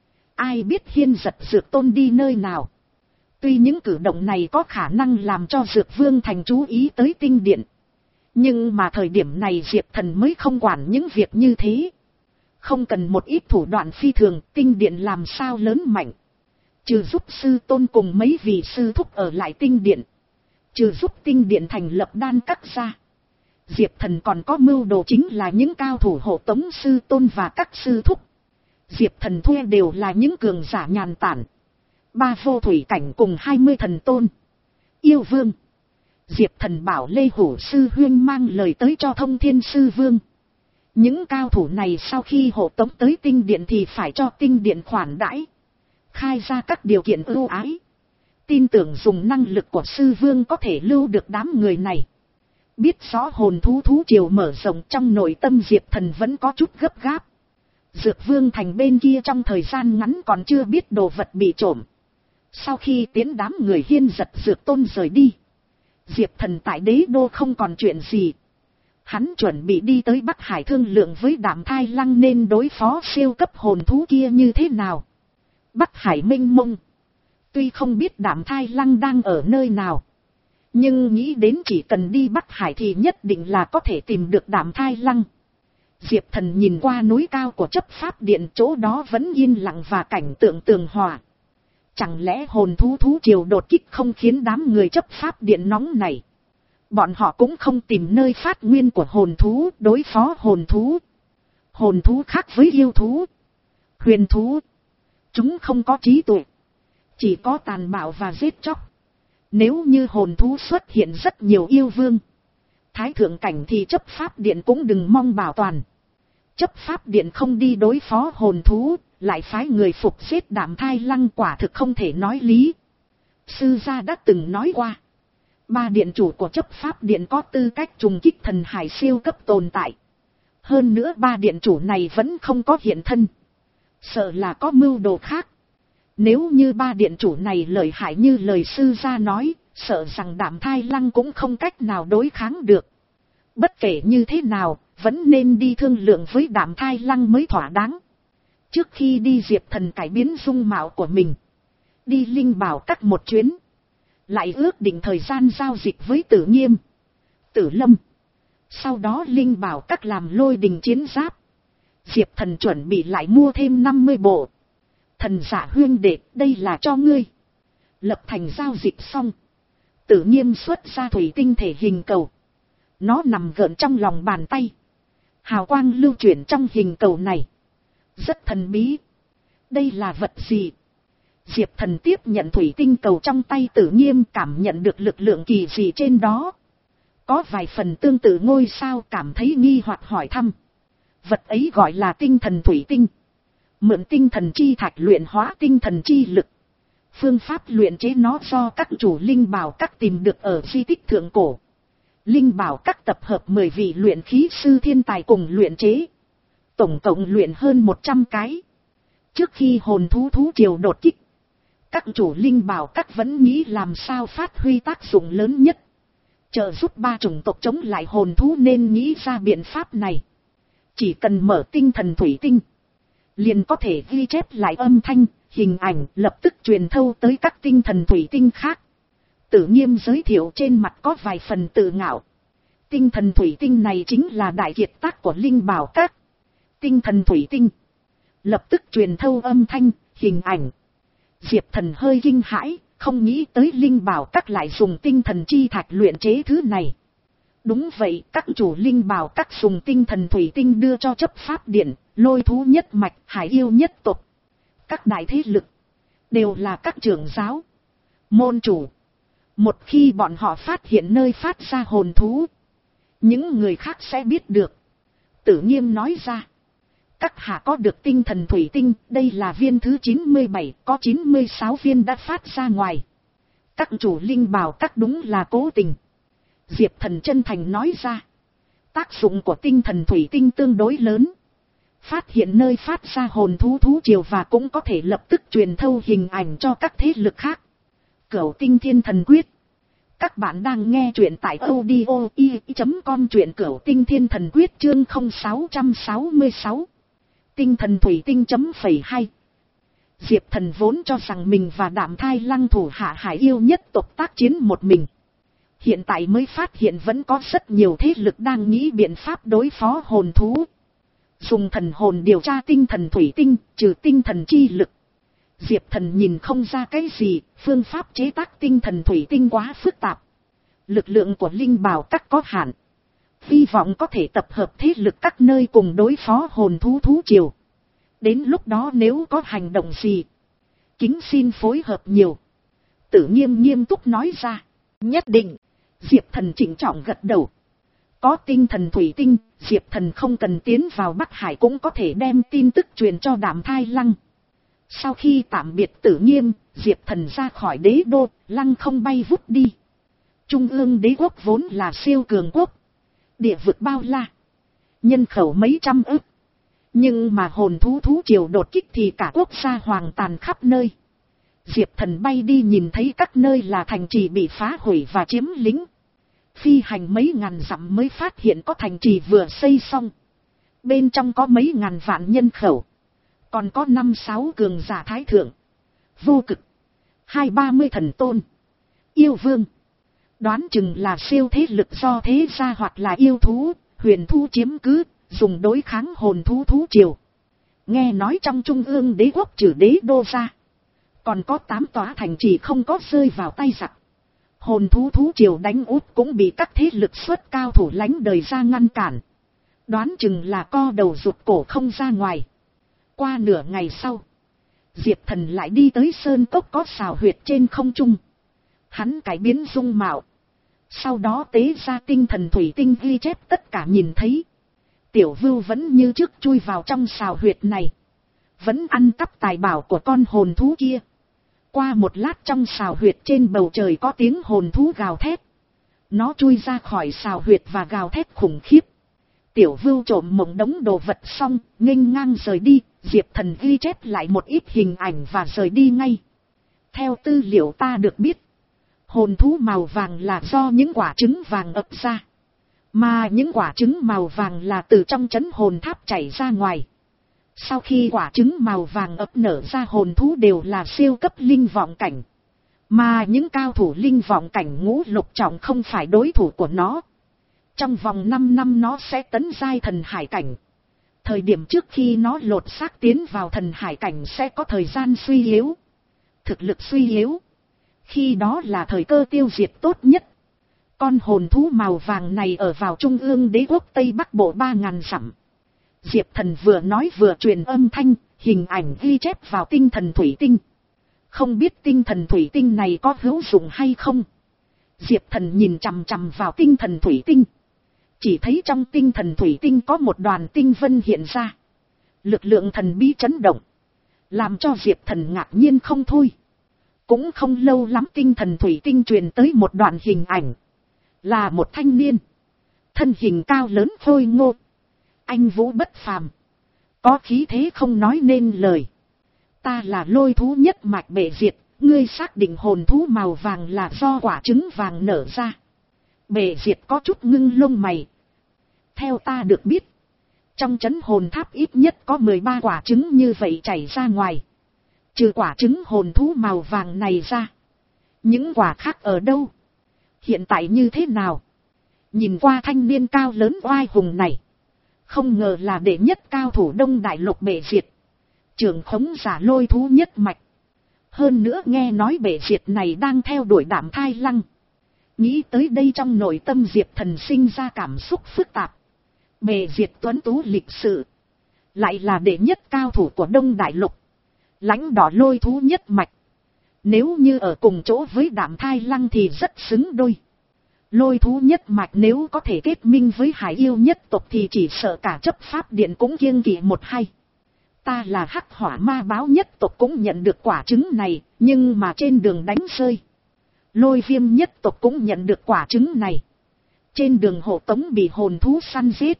[SPEAKER 1] Ai biết Hiên Giật Dược Tôn đi nơi nào. Tuy những cử động này có khả năng làm cho Dược Vương Thành chú ý tới tinh điện, nhưng mà thời điểm này Diệp Thần mới không quản những việc như thế. Không cần một ít thủ đoạn phi thường, tinh điện làm sao lớn mạnh. Trừ giúp sư tôn cùng mấy vị sư thúc ở lại tinh điện, trừ giúp tinh điện thành lập đan các ra, Diệp Thần còn có mưu đồ chính là những cao thủ hộ tống sư tôn và các sư thúc. Diệp Thần thuê đều là những cường giả nhàn tản. Ba vô thủy cảnh cùng hai mươi thần tôn. Yêu vương. Diệp Thần bảo Lê Hủ sư huyên mang lời tới cho Thông Thiên sư vương. Những cao thủ này sau khi hộ tống tới tinh điện thì phải cho tinh điện khoản đãi, khai ra các điều kiện ưu ái. Tin tưởng dùng năng lực của sư vương có thể lưu được đám người này. Biết rõ hồn thú thú triều mở rộng, trong nội tâm Diệp Thần vẫn có chút gấp gáp. Dược Vương Thành bên kia trong thời gian ngắn còn chưa biết đồ vật bị trộm. Sau khi tiến đám người Hiên Giật Dược Tôn rời đi, Diệp Thần tại đế đô không còn chuyện gì. Hắn chuẩn bị đi tới Bắc Hải thương lượng với Đạm Thai Lăng nên đối phó siêu cấp hồn thú kia như thế nào. Bắc Hải mênh mông, tuy không biết Đạm Thai Lăng đang ở nơi nào, nhưng nghĩ đến chỉ cần đi Bắc Hải thì nhất định là có thể tìm được Đạm Thai Lăng. Diệp Thần nhìn qua núi cao của chấp pháp điện, chỗ đó vẫn yên lặng và cảnh tượng tường hòa. Chẳng lẽ hồn thú thú triều đột kích không khiến đám người chấp pháp điện nóng này? Bọn họ cũng không tìm nơi phát nguyên của hồn thú đối phó hồn thú. Hồn thú khác với yêu thú, huyền thú. Chúng không có trí tuệ, chỉ có tàn bạo và giết chóc. Nếu như hồn thú xuất hiện rất nhiều yêu vương, thái thượng cảnh thì chấp pháp điện cũng đừng mong bảo toàn. Chấp pháp điện không đi đối phó hồn thú, lại phái người phục giết Đạm Thai Lăng, quả thực không thể nói lý. Sư gia đã từng nói qua, ba điện chủ của chấp pháp điện có tư cách trùng kích thần hải siêu cấp tồn tại. Hơn nữa ba điện chủ này vẫn không có hiện thân, sợ là có mưu đồ khác. Nếu như ba điện chủ này lợi hại như lời sư gia nói, sợ rằng Đạm Thai Lăng cũng không cách nào đối kháng được. Bất kể như thế nào, vẫn nên đi thương lượng với Đạm Thai Lăng mới thỏa đáng. Trước khi đi Diệp Thần cải biến dung mạo của mình, đi Linh Bảo Các một chuyến, lại ước định thời gian giao dịch với Tử Nghiêm, Tử Lâm. Sau đó Linh Bảo Các làm Lôi Đình chiến giáp. Diệp Thần chuẩn bị lại mua thêm năm mươi bộ. Thần giả huyên đệ, đây là cho ngươi. Lập thành giao dịch xong, Tử Nghiêm xuất ra thủy tinh thể hình cầu. Nó nằm gợn trong lòng bàn tay. Hào quang lưu chuyển trong hình cầu này, rất thần bí. Đây là vật gì? Diệp Thần tiếp nhận thủy tinh cầu trong tay Tử Nghiêm, cảm nhận được lực lượng kỳ dị trên đó. Có vài phần tương tự ngôi sao, cảm thấy nghi hoặc hỏi thăm. Vật ấy gọi là tinh thần thủy tinh. Mượn tinh thần chi thạch luyện hóa tinh thần chi lực. Phương pháp luyện chế nó do các chủ Linh Bảo Các tìm được ở di tích thượng cổ. Linh Bảo Các tập hợp mười vị luyện khí sư thiên tài cùng luyện chế. Tổng cộng luyện hơn một trăm cái. Trước khi hồn thú thú triều đột kích, các chủ Linh Bảo Các vẫn nghĩ làm sao phát huy tác dụng lớn nhất, trợ giúp ba chủng tộc chống lại hồn thú, nên nghĩ ra biện pháp này. Chỉ cần mở tinh thần thủy tinh, liền có thể ghi chép lại âm thanh, hình ảnh, lập tức truyền thâu tới các tinh thần thủy tinh khác. Tử Nghiêm giới thiệu trên mặt có vài phần tự ngạo. Tinh thần thủy tinh này chính là đại kiệt tác của Linh Bảo Các. Tinh thần thủy tinh lập tức truyền thâu âm thanh, hình ảnh. Diệp Thần hơi kinh hãi, không nghĩ tới Linh Bảo Các lại dùng tinh thần chi thạch luyện chế thứ này. Đúng vậy, các chủ Linh Bảo Các dùng tinh thần thủy tinh đưa cho chấp pháp điện, Lôi Thú nhất mạch, Hải yêu nhất tộc. các đại thế lực, đều là các trưởng giáo, môn chủ. Một khi bọn họ phát hiện nơi phát ra hồn thú, những người khác sẽ biết được. Tử Nghiêm nói ra, các hạ có được tinh thần thủy tinh, đây là viên thứ chín mươi bảy, có chín mươi sáu viên đã phát ra ngoài. Các chủ linh bảo các đúng là cố tình. Diệp Thần chân thành nói ra, tác dụng của tinh thần thủy tinh tương đối lớn. Phát hiện nơi phát ra hồn thú thú triều và cũng có thể lập tức truyền thâu hình ảnh cho các thế lực khác. Cửu Tinh Thiên Thần Quyết. Các bạn đang nghe truyện tại audio i chấm com, truyện Cửu Tinh Thiên Thần Quyết chương không sáu sáu sáu. Tinh thần thủy tinh chấm phẩy hai. Diệp Thần vốn cho rằng mình và Đạm Thai Lăng thủ hạ Hải Yêu nhất tộc tác chiến một mình. Hiện tại mới phát hiện vẫn có rất nhiều thế lực đang nghĩ biện pháp đối phó hồn thú. Dùng thần hồn điều tra tinh thần thủy tinh, trừ tinh thần chi lực. Diệp Thần nhìn không ra cái gì, phương pháp chế tác tinh thần thủy tinh quá phức tạp. Lực lượng của linh bảo các có hạn. Hy vọng có thể tập hợp thế lực các nơi cùng đối phó hồn thú thú triều. Đến lúc đó nếu có hành động gì, kính xin phối hợp nhiều. Tử Nghiêm nghiêm túc nói ra. Nhất định. Diệp Thần chỉnh trọng gật đầu. Có tinh thần thủy tinh, Diệp Thần không cần tiến vào Bắc Hải cũng có thể đem tin tức truyền cho Đạm Thai Lăng. Sau khi tạm biệt Tử Nghiêm, Diệp Thần ra khỏi đế đô, lăng không bay vút đi. Trung ương đế quốc vốn là siêu cường quốc. Địa vực bao la. Nhân khẩu mấy trăm ức. Nhưng mà hồn thú thú triều đột kích thì cả quốc gia hoàng tàn khắp nơi. Diệp Thần bay đi nhìn thấy các nơi là thành trì bị phá hủy và chiếm lĩnh. Phi hành mấy ngàn dặm mới phát hiện có thành trì vừa xây xong. Bên trong có mấy ngàn vạn nhân khẩu. Còn có năm sáu cường giả thái thượng, vô cực, hai ba mươi thần tôn, yêu vương. Đoán chừng là siêu thế lực do thế gia hoặc là yêu thú, huyền thú chiếm cứ, dùng đối kháng hồn thú thú triều. Nghe nói trong trung ương đế quốc trừ đế đô ra, còn có tám tòa thành trì không có rơi vào tay giặc. Hồn thú thú triều đánh úp cũng bị các thế lực xuất cao thủ lánh đời ra ngăn cản. Đoán chừng là co đầu rụt cổ không ra ngoài. Qua nửa ngày sau, Diệp Thần lại đi tới sơn cốc có xào huyệt trên không trung. Hắn cải biến dung mạo. Sau đó tế ra tinh thần thủy tinh ghi chép tất cả nhìn thấy. Tiểu Vưu vẫn như trước chui vào trong xào huyệt này. Vẫn ăn cắp tài bảo của con hồn thú kia. Qua một lát trong xào huyệt trên bầu trời có tiếng hồn thú gào thét. Nó chui ra khỏi xào huyệt và gào thét khủng khiếp. Tiểu Vưu trộm mộng đống đồ vật xong, nghênh ngang rời đi. Diệp Thần ghi chép lại một ít hình ảnh và rời đi ngay. Theo tư liệu ta được biết, hồn thú màu vàng là do những quả trứng vàng ấp ra. Mà những quả trứng màu vàng là từ trong trấn hồn tháp chảy ra ngoài. Sau khi quả trứng màu vàng ấp nở ra, hồn thú đều là siêu cấp linh vọng cảnh. Mà những cao thủ linh vọng cảnh ngũ lục trọng không phải đối thủ của nó. Trong vòng năm năm nó sẽ tấn giai thần hải cảnh. Thời điểm trước khi nó lột xác tiến vào thần hải cảnh sẽ có thời gian suy yếu. Thực lực suy yếu. Khi đó là thời cơ tiêu diệt tốt nhất. Con hồn thú màu vàng này ở vào trung ương đế quốc Tây Bắc Bộ ba ngàn dặm. Diệp Thần vừa nói vừa truyền âm thanh, hình ảnh ghi chép vào tinh thần thủy tinh. Không biết tinh thần thủy tinh này có hữu dụng hay không. Diệp Thần nhìn chằm chằm vào tinh thần thủy tinh. Chỉ thấy trong tinh thần thủy tinh có một đoàn tinh vân hiện ra. Lực lượng thần bí chấn động. Làm cho Diệp Thần ngạc nhiên không thôi. Cũng không lâu lắm tinh thần thủy tinh truyền tới một đoạn hình ảnh. Là một thanh niên. Thân hình cao lớn khôi ngô. Anh vũ bất phàm. Có khí thế không nói nên lời. Ta là lôi thú nhất mạch bệ diệt. Ngươi xác định hồn thú màu vàng là do quả trứng vàng nở ra. Bệ diệt có chút ngưng lông mày. Theo ta được biết, trong trấn hồn tháp ít nhất có mười ba quả trứng như vậy chảy ra ngoài. Trừ quả trứng hồn thú màu vàng này ra, những quả khác ở đâu? Hiện tại như thế nào? Nhìn qua thanh niên cao lớn oai hùng này, không ngờ là đệ nhất cao thủ Đông Đại Lục bệ diệt, trưởng khống giả lôi thú nhất mạch. Hơn nữa nghe nói bệ diệt này đang theo đuổi Đạm Thai Lăng. Nghĩ tới đây trong nội tâm Diệp Thần sinh ra cảm xúc phức tạp. Bệ diệt tuấn tú lịch sự, lại là đệ nhất cao thủ của Đông Đại Lục, Lãnh đỏ lôi thú nhất mạch. Nếu như ở cùng chỗ với Đạm Thai Lăng thì rất xứng đôi. Lôi thú nhất mạch nếu có thể kết minh với Hải yêu nhất tộc thì chỉ sợ cả chấp pháp điện cũng kiêng kỵ một hay. Ta là Hắc Hỏa Ma Báo nhất tộc cũng nhận được quả trứng này, nhưng mà trên đường đánh rơi. Lôi Viêm nhất tộc cũng nhận được quả trứng này. Trên đường hộ tống bị hồn thú săn giết.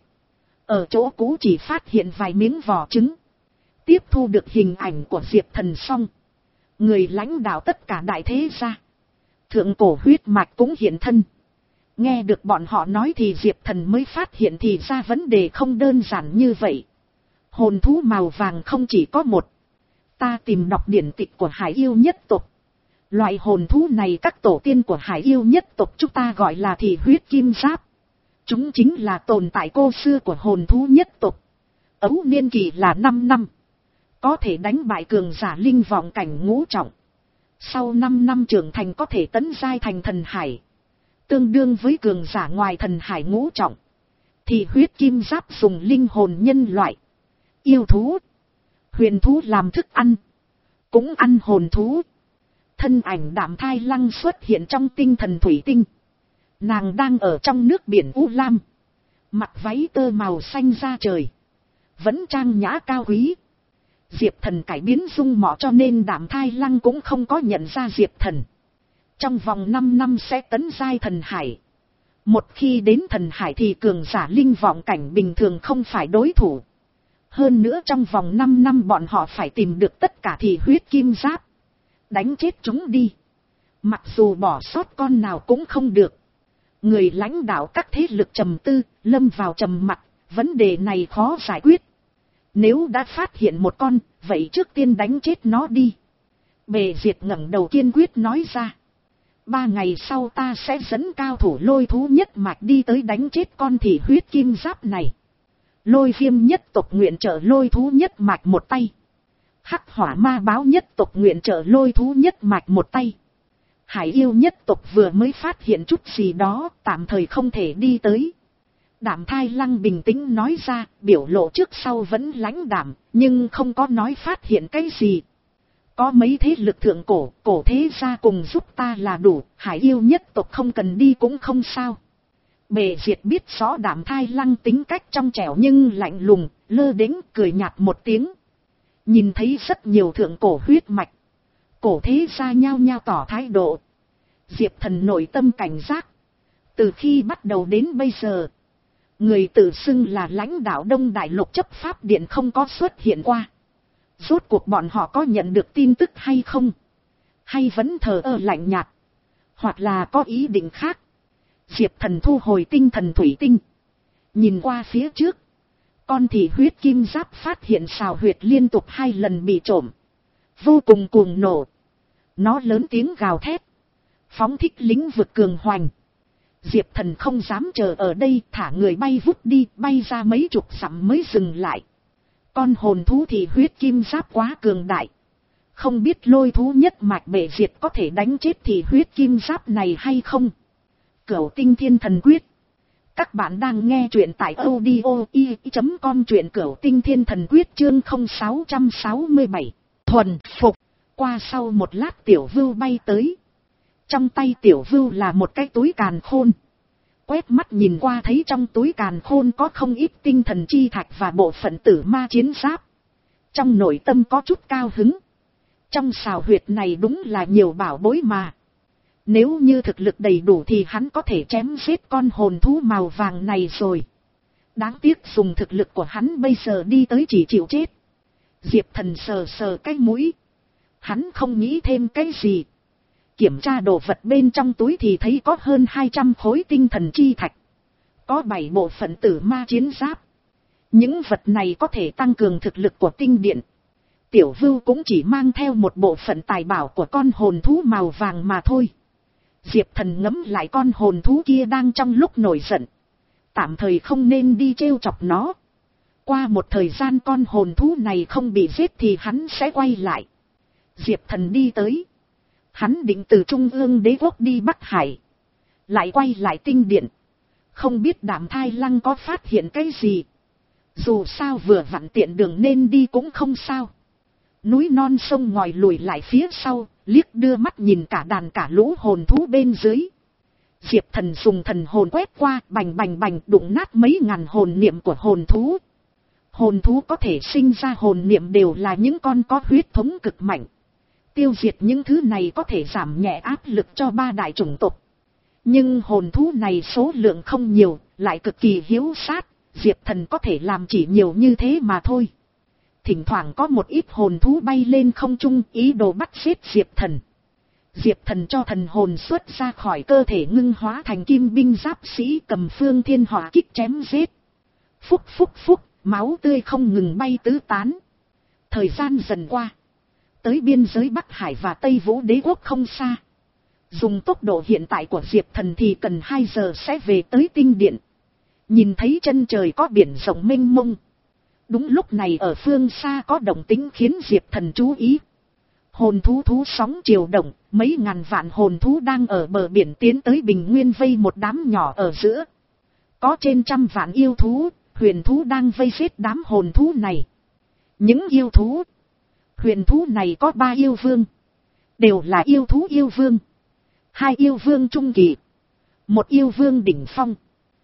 [SPEAKER 1] Ở chỗ cũ chỉ phát hiện vài miếng vỏ trứng. Tiếp thu được hình ảnh của Diệp Thần xong. Người lãnh đạo tất cả đại thế gia. Thượng cổ huyết mạch cũng hiện thân. Nghe được bọn họ nói thì Diệp Thần mới phát hiện thì ra vấn đề không đơn giản như vậy. Hồn thú màu vàng không chỉ có một. Ta tìm đọc điển tịch của Hải yêu nhất tộc. Loại hồn thú này các tổ tiên của Hải yêu nhất tộc chúng ta gọi là thị huyết kim giáp. Chúng chính là tồn tại cô xưa của hồn thú nhất tộc. Ấu niên kỳ là năm năm. Có thể đánh bại cường giả linh vọng cảnh ngũ trọng. Sau năm năm trưởng thành có thể tấn giai thành thần hải. Tương đương với cường giả ngoài thần hải ngũ trọng. Thì huyết kim giáp dùng linh hồn nhân loại. Yêu thú. Huyền thú làm thức ăn. Cũng ăn hồn thú. Thân ảnh Đạm Thai Lăng xuất hiện trong tinh thần thủy tinh. Nàng đang ở trong nước biển U Lam. Mặc váy tơ màu xanh da trời. Vẫn trang nhã cao quý. Diệp Thần cải biến dung mạo cho nên Đạm Thai Lăng cũng không có nhận ra Diệp Thần. Trong vòng năm năm sẽ tấn giai thần hải. Một khi đến thần hải thì cường giả linh vọng cảnh bình thường không phải đối thủ. Hơn nữa trong vòng năm năm bọn họ phải tìm được tất cả thị huyết kim giáp. Đánh chết chúng đi. Mặc dù bỏ sót con nào cũng không được. Người lãnh đạo các thế lực trầm tư, lâm vào trầm mặc, vấn đề này khó giải quyết. Nếu đã phát hiện một con, vậy trước tiên đánh chết nó đi. Bề Diệt ngẩng đầu kiên quyết nói ra. Ba ngày sau ta sẽ dẫn cao thủ lôi thú nhất mạch đi tới đánh chết con thị huyết kim giáp này. Lôi Viêm nhất tộc nguyện trợ lôi thú nhất mạch một tay. Hắc Hỏa Ma Báo nhất tộc nguyện trợ lôi thú nhất mạch một tay. Hải yêu nhất tộc vừa mới phát hiện chút gì đó, tạm thời không thể đi tới. Đạm Thai Lăng bình tĩnh nói ra, biểu lộ trước sau vẫn lãnh đạm, nhưng không có nói phát hiện cái gì. Có mấy thế lực thượng cổ, cổ thế gia cùng giúp ta là đủ, Hải yêu nhất tộc không cần đi cũng không sao. Bề Diệt biết rõ Đạm Thai Lăng tính cách trong trẻo nhưng lạnh lùng, lơ đễnh cười nhạt một tiếng. Nhìn thấy rất nhiều thượng cổ huyết mạch. Cổ thế gia nhao nhao tỏ thái độ. Diệp Thần nội tâm cảnh giác. Từ khi bắt đầu đến bây giờ. Người tự xưng là lãnh đạo Đông Đại Lục chấp pháp điện không có xuất hiện qua. Rốt cuộc bọn họ có nhận được tin tức hay không? Hay vẫn thờ ơ lạnh nhạt? Hoặc là có ý định khác? Diệp Thần thu hồi tinh thần thủy tinh. Nhìn qua phía trước. Con thị huyết kim giáp phát hiện xào huyệt liên tục hai lần bị trộm. Vô cùng cuồng nổ. Nó lớn tiếng gào thét. Phóng thích lĩnh vực cường hoành. Diệp Thần không dám chờ ở đây, thả người bay vút đi, bay ra mấy chục dặm mới dừng lại. Con hồn thú thị huyết kim giáp quá cường đại. Không biết lôi thú nhất mạch Bệ Diệt có thể đánh chết thị huyết kim giáp này hay không? Cửu Tinh Thiên Thần Quyết. Các bạn đang nghe truyện tại audio i chấm com, truyện Cửu Tinh Thiên Thần Quyết chương không sáu sáu bảy. Thuần phục. Qua sau một lát Tiểu Vưu bay tới. Trong tay Tiểu Vưu là một cái túi càn khôn. Quét mắt nhìn qua thấy trong túi càn khôn có không ít tinh thần chi thạch và bộ phận tử ma chiến giáp. Trong nội tâm có chút cao hứng. Trong xào huyệt này đúng là nhiều bảo bối mà. Nếu như thực lực đầy đủ thì hắn có thể chém giết con hồn thú màu vàng này rồi. Đáng tiếc dùng thực lực của hắn bây giờ đi tới chỉ chịu chết. Diệp Thần sờ sờ cái mũi. Hắn không nghĩ thêm cái gì. Kiểm tra đồ vật bên trong túi thì thấy có hơn hai trăm khối tinh thần chi thạch. Có bảy bộ phận tử ma chiến giáp. Những vật này có thể tăng cường thực lực của tinh điện. Tiểu Vưu cũng chỉ mang theo một bộ phận tài bảo của con hồn thú màu vàng mà thôi. Diệp Thần ngẫm lại con hồn thú kia đang trong lúc nổi giận. Tạm thời không nên đi trêu chọc nó. Qua một thời gian con hồn thú này không bị giết thì hắn sẽ quay lại. Diệp Thần đi tới. Hắn định từ Trung ương đế quốc đi Bắc Hải. Lại quay lại tinh điện. Không biết Đạm Thai Lăng có phát hiện cái gì. Dù sao vừa vặn tiện đường nên đi cũng không sao. Núi non sông ngòi lùi lại phía sau, liếc đưa mắt nhìn cả đàn cả lũ hồn thú bên dưới. Diệp Thần dùng thần hồn quét qua, bành bành bành đụng nát mấy ngàn hồn niệm của hồn thú. Hồn thú có thể sinh ra hồn niệm đều là những con có huyết thống cực mạnh. Tiêu diệt những thứ này có thể giảm nhẹ áp lực cho ba đại chủng tộc. Nhưng hồn thú này số lượng không nhiều, lại cực kỳ hiếu sát, Diệp Thần có thể làm chỉ nhiều như thế mà thôi. Thỉnh thoảng có một ít hồn thú bay lên không trung ý đồ bắt giết Diệp Thần. Diệp Thần cho thần hồn xuất ra khỏi cơ thể ngưng hóa thành kim binh giáp sĩ cầm phương thiên hỏa kích chém giết. Phúc phúc phúc, máu tươi không ngừng bay tứ tán. Thời gian dần qua. Tới biên giới Bắc Hải và Tây Vũ Đế quốc không xa. Dùng tốc độ hiện tại của Diệp Thần thì cần hai giờ sẽ về tới tinh điện. Nhìn thấy chân trời có biển rộng mênh mông. Đúng lúc này ở phương xa có động tĩnh khiến Diệp Thần chú ý. Hồn thú thú sóng triều động, mấy ngàn vạn hồn thú đang ở bờ biển tiến tới bình nguyên vây một đám nhỏ ở giữa. Có trên trăm vạn yêu thú, huyền thú đang vây giết đám hồn thú này. Những yêu thú, huyền thú này có ba yêu vương. Đều là yêu thú yêu vương. Hai yêu vương trung kỳ. Một yêu vương đỉnh phong.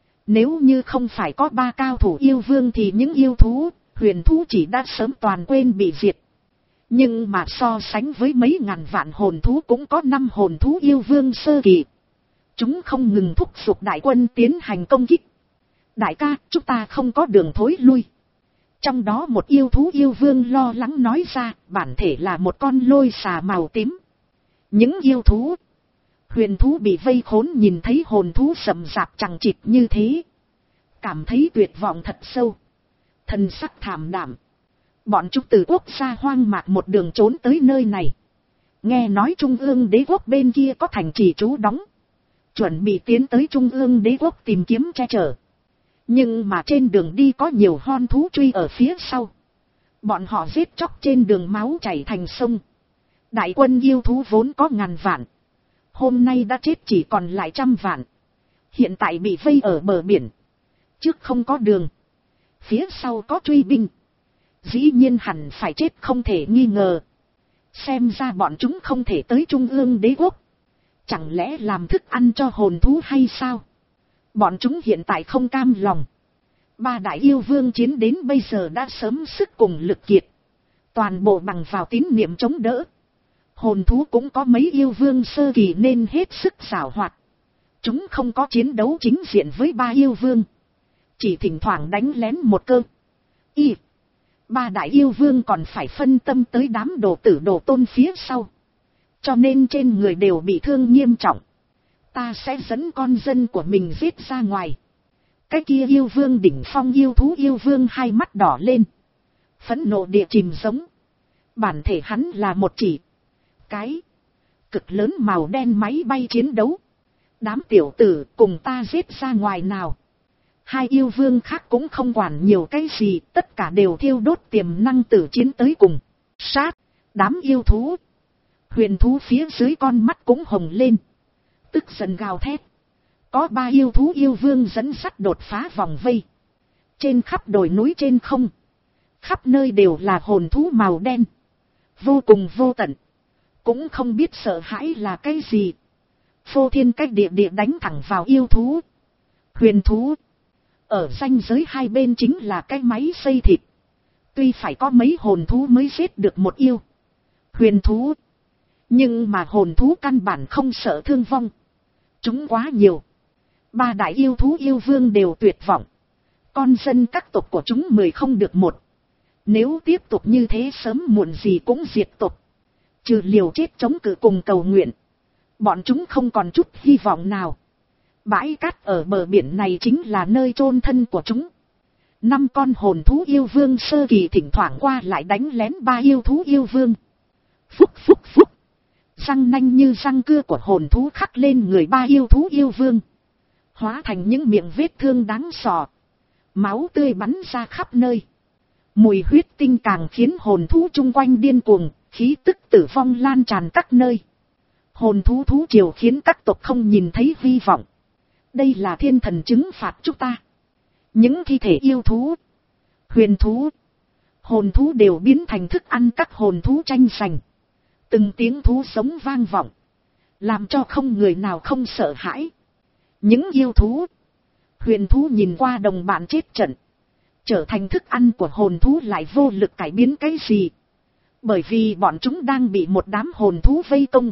[SPEAKER 1] Nếu như không phải có ba cao thủ yêu vương thì những yêu thú, huyền thú chỉ đã sớm toàn quên bị diệt. Nhưng mà so sánh với mấy ngàn vạn hồn thú cũng có năm hồn thú yêu vương sơ kỳ. Chúng không ngừng thúc giục đại quân tiến hành công kích. Đại ca, chúng ta không có đường thối lui. Trong đó một yêu thú yêu vương lo lắng nói ra, bản thể là một con lôi xà màu tím. Những yêu thú, huyền thú bị vây khốn nhìn thấy hồn thú sầm rạp chằng chịt như thế. Cảm thấy tuyệt vọng thật sâu. Thần sắc thảm đảm. Bọn chúng từ quốc gia hoang mạc một đường trốn tới nơi này. Nghe nói Trung ương đế quốc bên kia có thành trì trú đóng. Chuẩn bị tiến tới Trung ương đế quốc tìm kiếm che chở. Nhưng mà trên đường đi có nhiều hon thú truy ở phía sau. Bọn họ giết chóc trên đường máu chảy thành sông. Đại quân yêu thú vốn có ngàn vạn. Hôm nay đã chết chỉ còn lại trăm vạn. Hiện tại bị vây ở bờ biển. Trước không có đường. Phía sau có truy binh. Dĩ nhiên hẳn phải chết không thể nghi ngờ. Xem ra bọn chúng không thể tới Trung ương đế quốc. Chẳng lẽ làm thức ăn cho hồn thú hay sao? Bọn chúng hiện tại không cam lòng. Ba đại yêu vương chiến đến bây giờ đã sớm sức cùng lực kiệt. Toàn bộ bằng vào tín niệm chống đỡ. Hồn thú cũng có mấy yêu vương sơ kỳ nên hết sức giảo hoạt. Chúng không có chiến đấu chính diện với ba yêu vương. Chỉ thỉnh thoảng đánh lén một cơ. Y. Ba đại yêu vương còn phải phân tâm tới đám đồ tử đồ tôn phía sau. Cho nên trên người đều bị thương nghiêm trọng. Ta sẽ dẫn con dân của mình giết ra ngoài. Cái kia yêu vương đỉnh phong yêu thú yêu vương hai mắt đỏ lên. Phẫn nộ địa chìm giống. Bản thể hắn là một chỉ. Cái. Cực lớn màu đen máy bay chiến đấu. Đám tiểu tử cùng ta giết ra ngoài nào. Hai yêu vương khác cũng không quản nhiều cái gì. Tất cả đều thiêu đốt tiềm năng tử chiến tới cùng. Sát. Đám yêu thú. Huyền thú phía dưới con mắt cũng hồng lên. Tức giận gào thét. Có ba yêu thú yêu vương dẫn sắt đột phá vòng vây. Trên khắp đồi núi trên không. Khắp nơi đều là hồn thú màu đen. Vô cùng vô tận. Cũng không biết sợ hãi là cái gì. Phô thiên cách địa địa đánh thẳng vào yêu thú. Huyền thú. Ở ranh giới hai bên chính là cái máy xây thịt. Tuy phải có mấy hồn thú mới giết được một yêu. Huyền thú. Nhưng mà hồn thú căn bản không sợ thương vong. Chúng quá nhiều. Ba đại yêu thú yêu vương đều tuyệt vọng. Con dân các tộc của chúng mười không được một. Nếu tiếp tục như thế sớm muộn gì cũng diệt tộc. Trừ liều chết chống cự cùng cầu nguyện. Bọn chúng không còn chút hy vọng nào. Bãi cát ở bờ biển này chính là nơi chôn thân của chúng. Năm con hồn thú yêu vương sơ kỳ thỉnh thoảng qua lại đánh lén ba yêu thú yêu vương. Phúc phúc phúc. Răng nanh như răng cưa của hồn thú khắc lên người ba yêu thú yêu vương. Hóa thành những miệng vết thương đáng sò. Máu tươi bắn ra khắp nơi. Mùi huyết tinh càng khiến hồn thú chung quanh điên cuồng, khí tức tử vong lan tràn các nơi. Hồn thú thú triều khiến các tộc không nhìn thấy hy vọng. Đây là thiên thần trừng phạt chúng ta. Những thi thể yêu thú, huyền thú, Hồn thú đều biến thành thức ăn các hồn thú tranh giành. Từng tiếng thú sống vang vọng, làm cho không người nào không sợ hãi. Những yêu thú, huyền thú nhìn qua đồng bạn chết trận, trở thành thức ăn của hồn thú lại vô lực cải biến cái gì. Bởi vì bọn chúng đang bị một đám hồn thú vây công.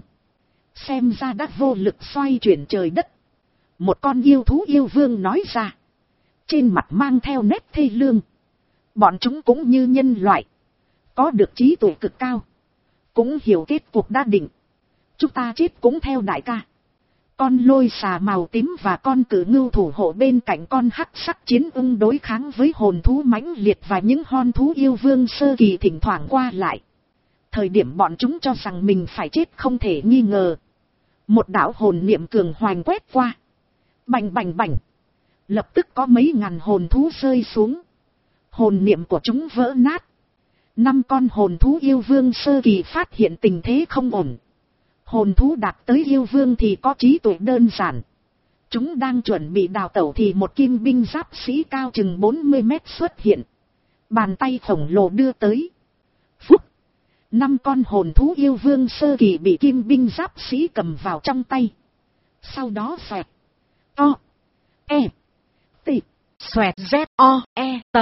[SPEAKER 1] Xem ra đã vô lực xoay chuyển trời đất. Một con yêu thú yêu vương nói ra, trên mặt mang theo nét thê lương. Bọn chúng cũng như nhân loại, có được trí tuệ cực cao, cũng hiểu kết cuộc đã định. Chúng ta chết cũng theo đại ca. Con lôi xà màu tím và con cử ngưu thủ hộ bên cạnh con hắc sắc chiến ưng đối kháng với hồn thú mãnh liệt và những hon thú yêu vương sơ kỳ thỉnh thoảng qua lại. Thời điểm bọn chúng cho rằng mình phải chết không thể nghi ngờ. Một đạo hồn niệm cường hoành quét qua. Bành bành bành. Lập tức có mấy ngàn hồn thú rơi xuống. Hồn niệm của chúng vỡ nát. Năm con hồn thú yêu vương sơ kỳ phát hiện tình thế không ổn. Hồn thú đạt tới yêu vương thì có trí tuệ đơn giản. Chúng đang chuẩn bị đào tẩu thì một kim binh giáp sĩ cao chừng bốn mươi mét xuất hiện. Bàn tay khổng lồ đưa tới. Phúc! Năm con hồn thú yêu vương sơ kỳ bị kim binh giáp sĩ cầm vào trong tay. Sau đó xoẹt. O. E. T. Xoẹt Z. O. E. T.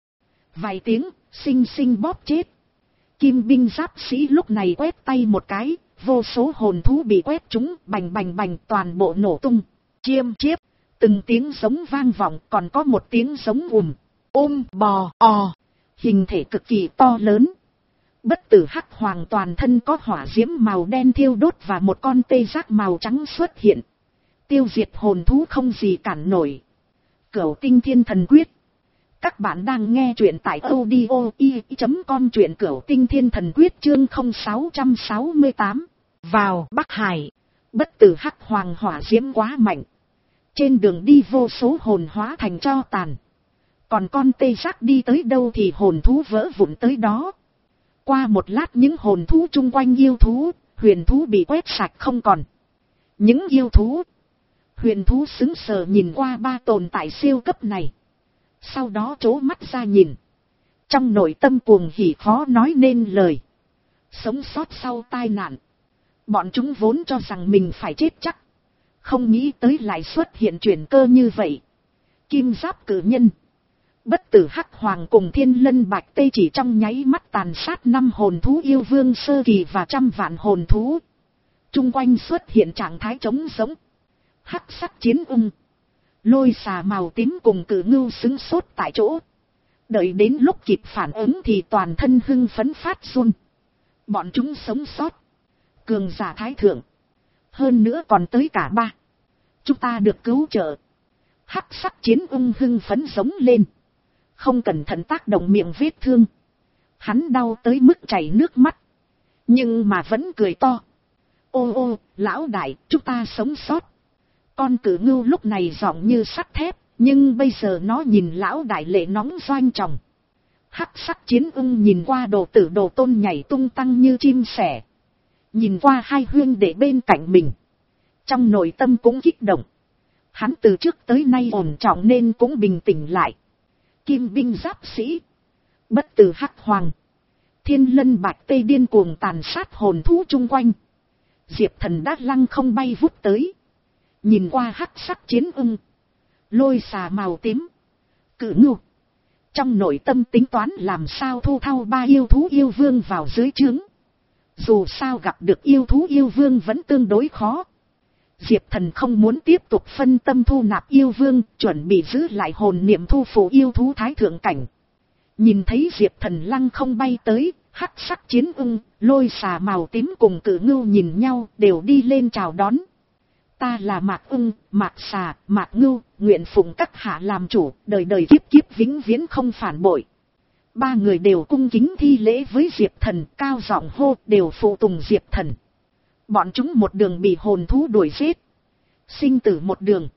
[SPEAKER 1] Vài tiếng, xinh xinh bóp chết. Kim binh giáp sĩ lúc này quét tay một cái. Vô số hồn thú bị quét chúng bành bành bành toàn bộ nổ tung. Chiêm chiếp. Từng tiếng giống vang vọng còn có một tiếng giống ùm. Ôm bò o. Hình thể cực kỳ to lớn. Bất tử hắc hoàng toàn thân có hỏa diễm màu đen thiêu đốt và một con tê giác màu trắng xuất hiện. Tiêu diệt hồn thú không gì cản nổi. Cửu tinh thiên thần quyết. Các bạn đang nghe truyện tại audio i chấm com truyện Cửu tinh thiên thần quyết chương không sáu sáu tám. Vào Bắc Hải. Bất tử hắc hoàng hỏa diễm quá mạnh. Trên đường đi vô số hồn hóa thành tro tàn. Còn con tê giác đi tới đâu thì hồn thú vỡ vụn tới đó. Qua một lát những hồn thú chung quanh yêu thú, huyền thú bị quét sạch không còn. Những yêu thú, huyền thú sững sờ nhìn qua ba tồn tại siêu cấp này. Sau đó trố mắt ra nhìn. Trong nội tâm cuồng hỉ khó nói nên lời. Sống sót sau tai nạn. Bọn chúng vốn cho rằng mình phải chết chắc. Không nghĩ tới lại xuất hiện chuyển cơ như vậy. Kim giáp cử nhân. Bất tử hắc hoàng cùng thiên lân bạch tê chỉ trong nháy mắt tàn sát năm hồn thú yêu vương sơ kỳ và trăm vạn hồn thú. Trung quanh xuất hiện trạng thái trống giống. Hắc sắc chiến ưng. Lôi xà màu tím cùng cử ngưu xứng sốt tại chỗ. Đợi đến lúc kịp phản ứng thì toàn thân hưng phấn phát run. Bọn chúng sống sót. Cường giả thái thượng. Hơn nữa còn tới cả ba. Chúng ta được cứu trợ. Hắc sắc chiến ưng hưng phấn giống lên. Không cẩn thận tác động miệng vết thương. Hắn đau tới mức chảy nước mắt. Nhưng mà vẫn cười to. Ô ô, lão đại, chúng ta sống sót. Con cử ngưu lúc này giọng như sắt thép. Nhưng bây giờ nó nhìn lão đại lệ nóng doanh tròng. Hắc sắc chiến ưng nhìn qua đồ tử đồ tôn nhảy tung tăng như chim sẻ. Nhìn qua hai huynh đệ bên cạnh mình. Trong nội tâm cũng kích động. Hắn từ trước tới nay ổn trọng nên cũng bình tĩnh lại. Kim binh giáp sĩ. Bất tử hắc hoàng. Thiên lân bạch tê điên cuồng tàn sát hồn thú chung quanh. Diệp Thần đã lăng không bay vút tới. Nhìn qua hắc sắc chiến ưng. Lôi xà màu tím. Cử ngưu. Trong nội tâm tính toán làm sao thu thao ba yêu thú yêu vương vào dưới trướng. Dù sao gặp được yêu thú yêu vương vẫn tương đối khó. Diệp Thần không muốn tiếp tục phân tâm thu nạp yêu vương, chuẩn bị giữ lại hồn niệm thu phục yêu thú thái thượng cảnh. Nhìn thấy Diệp Thần lăng không bay tới, hắc sắc chiến ưng, lôi xà màu tím cùng cử ngưu nhìn nhau đều đi lên chào đón. Ta là Mạc ưng, Mạc xà, Mạc ngưu, nguyện phụng các hạ làm chủ, đời đời kiếp kiếp vĩnh viễn không phản bội. Ba người đều cung kính thi lễ với Diệp Thần, cao giọng hô đều phụ tùng Diệp Thần. Bọn chúng một đường bị hồn thú đuổi giết. Sinh tử một đường.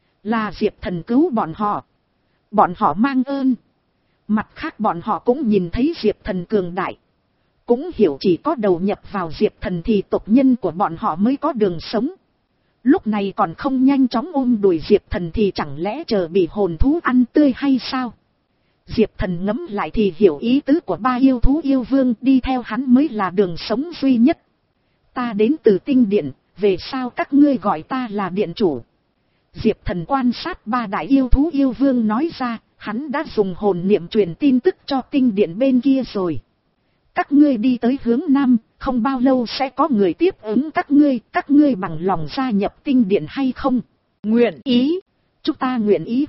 [SPEAKER 1] Là Diệp Thần cứu bọn họ. Bọn họ mang ơn. Mặt khác bọn họ cũng nhìn thấy Diệp Thần cường đại. Cũng hiểu chỉ có đầu nhập vào Diệp Thần thì tộc nhân của bọn họ mới có đường sống. Lúc này còn không nhanh chóng ôm đuổi Diệp Thần thì chẳng lẽ chờ bị hồn thú ăn tươi hay sao? Diệp Thần ngẫm lại thì hiểu ý tứ của ba yêu thú yêu vương, đi theo hắn mới là đường sống duy nhất. Ta đến từ tinh điện, về sao các ngươi gọi ta là điện chủ? Diệp Thần quan sát ba đại yêu thú yêu vương nói ra, hắn đã dùng hồn niệm truyền tin tức cho tinh điện bên kia rồi. Các ngươi đi tới hướng nam, không bao lâu sẽ có người tiếp ứng các ngươi, các ngươi bằng lòng gia nhập tinh điện hay không? Nguyện ý, chúng ta nguyện ý.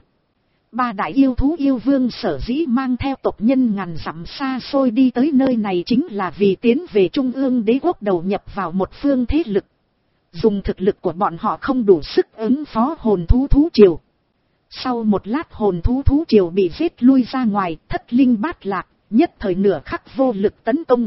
[SPEAKER 1] Ba đại yêu thú yêu vương sở dĩ mang theo tộc nhân ngàn dặm xa xôi đi tới nơi này chính là vì tiến về trung ương đế quốc, đầu nhập vào một phương thế lực. Dùng thực lực của bọn họ không đủ sức ứng phó hồn thú thú triều. Sau một lát hồn thú thú triều bị giết lui ra ngoài, thất linh bát lạc, nhất thời nửa khắc vô lực tấn công.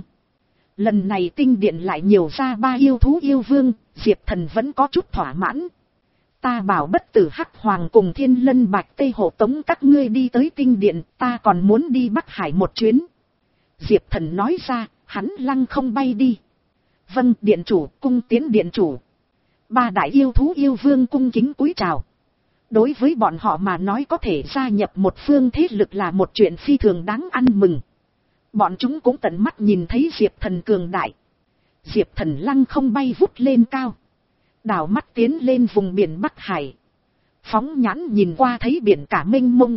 [SPEAKER 1] Lần này tinh điện lại nhiều ra ba yêu thú yêu vương, Diệp Thần vẫn có chút thỏa mãn. Ta bảo bất tử hắc hoàng cùng thiên lân bạch tây hộ tống các ngươi đi tới tinh điện, ta còn muốn đi Bắc Hải một chuyến. Diệp Thần nói ra, hắn lăng không bay đi. Vâng, điện chủ, cung tiến điện chủ. Ba đại yêu thú yêu vương cung kính cúi chào. Đối với bọn họ mà nói, có thể gia nhập một phương thế lực là một chuyện phi thường đáng ăn mừng. Bọn chúng cũng tận mắt nhìn thấy Diệp Thần cường đại. Diệp Thần lăng không bay vút lên cao. Đảo mắt tiến lên vùng biển Bắc Hải. Phóng nhãn nhìn qua thấy biển cả mênh mông.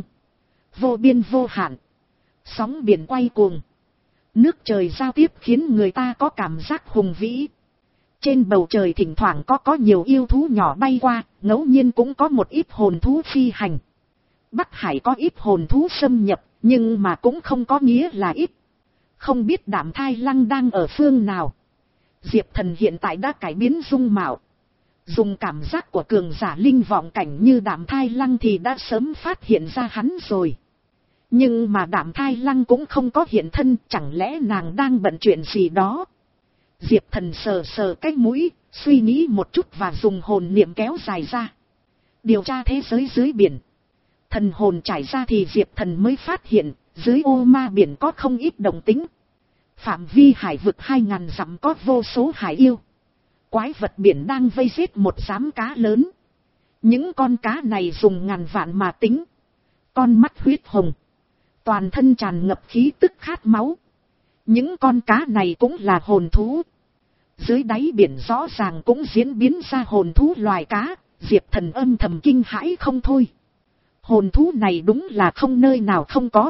[SPEAKER 1] Vô biên vô hạn. Sóng biển quay cuồng. Nước trời giao tiếp khiến người ta có cảm giác hùng vĩ. Trên bầu trời thỉnh thoảng có có nhiều yêu thú nhỏ bay qua, ngẫu nhiên cũng có một ít hồn thú phi hành. Bắc Hải có ít hồn thú xâm nhập, nhưng mà cũng không có nghĩa là ít. Không biết Đạm Thai Lăng đang ở phương nào. Diệp Thần hiện tại đã cải biến dung mạo. Dùng cảm giác của cường giả linh vọng cảnh như Đạm Thai Lăng thì đã sớm phát hiện ra hắn rồi. Nhưng mà Đạm Thai Lăng cũng không có hiện thân, chẳng lẽ nàng đang bận chuyện gì đó. Diệp Thần sờ sờ cái mũi, suy nghĩ một chút và dùng hồn niệm kéo dài ra. Điều tra thế giới dưới biển. Thần hồn trải ra thì Diệp Thần mới phát hiện, dưới ô ma biển có không ít động tĩnh. Phạm vi hải vực hai ngàn dặm có vô số hải yêu. Quái vật biển đang vây giết một giám cá lớn. Những con cá này dùng ngàn vạn mà tính. Con mắt huyết hồng. Toàn thân tràn ngập khí tức khát máu. Những con cá này cũng là hồn thú. Dưới đáy biển rõ ràng cũng diễn biến ra hồn thú loài cá. Diệp Thần âm thầm kinh hãi không thôi. Hồn thú này đúng là không nơi nào không có.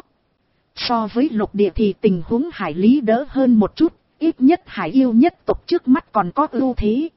[SPEAKER 1] So với lục địa thì tình huống hải lý đỡ hơn một chút. Ít nhất hải yêu nhất tộc trước mắt còn có ưu thế.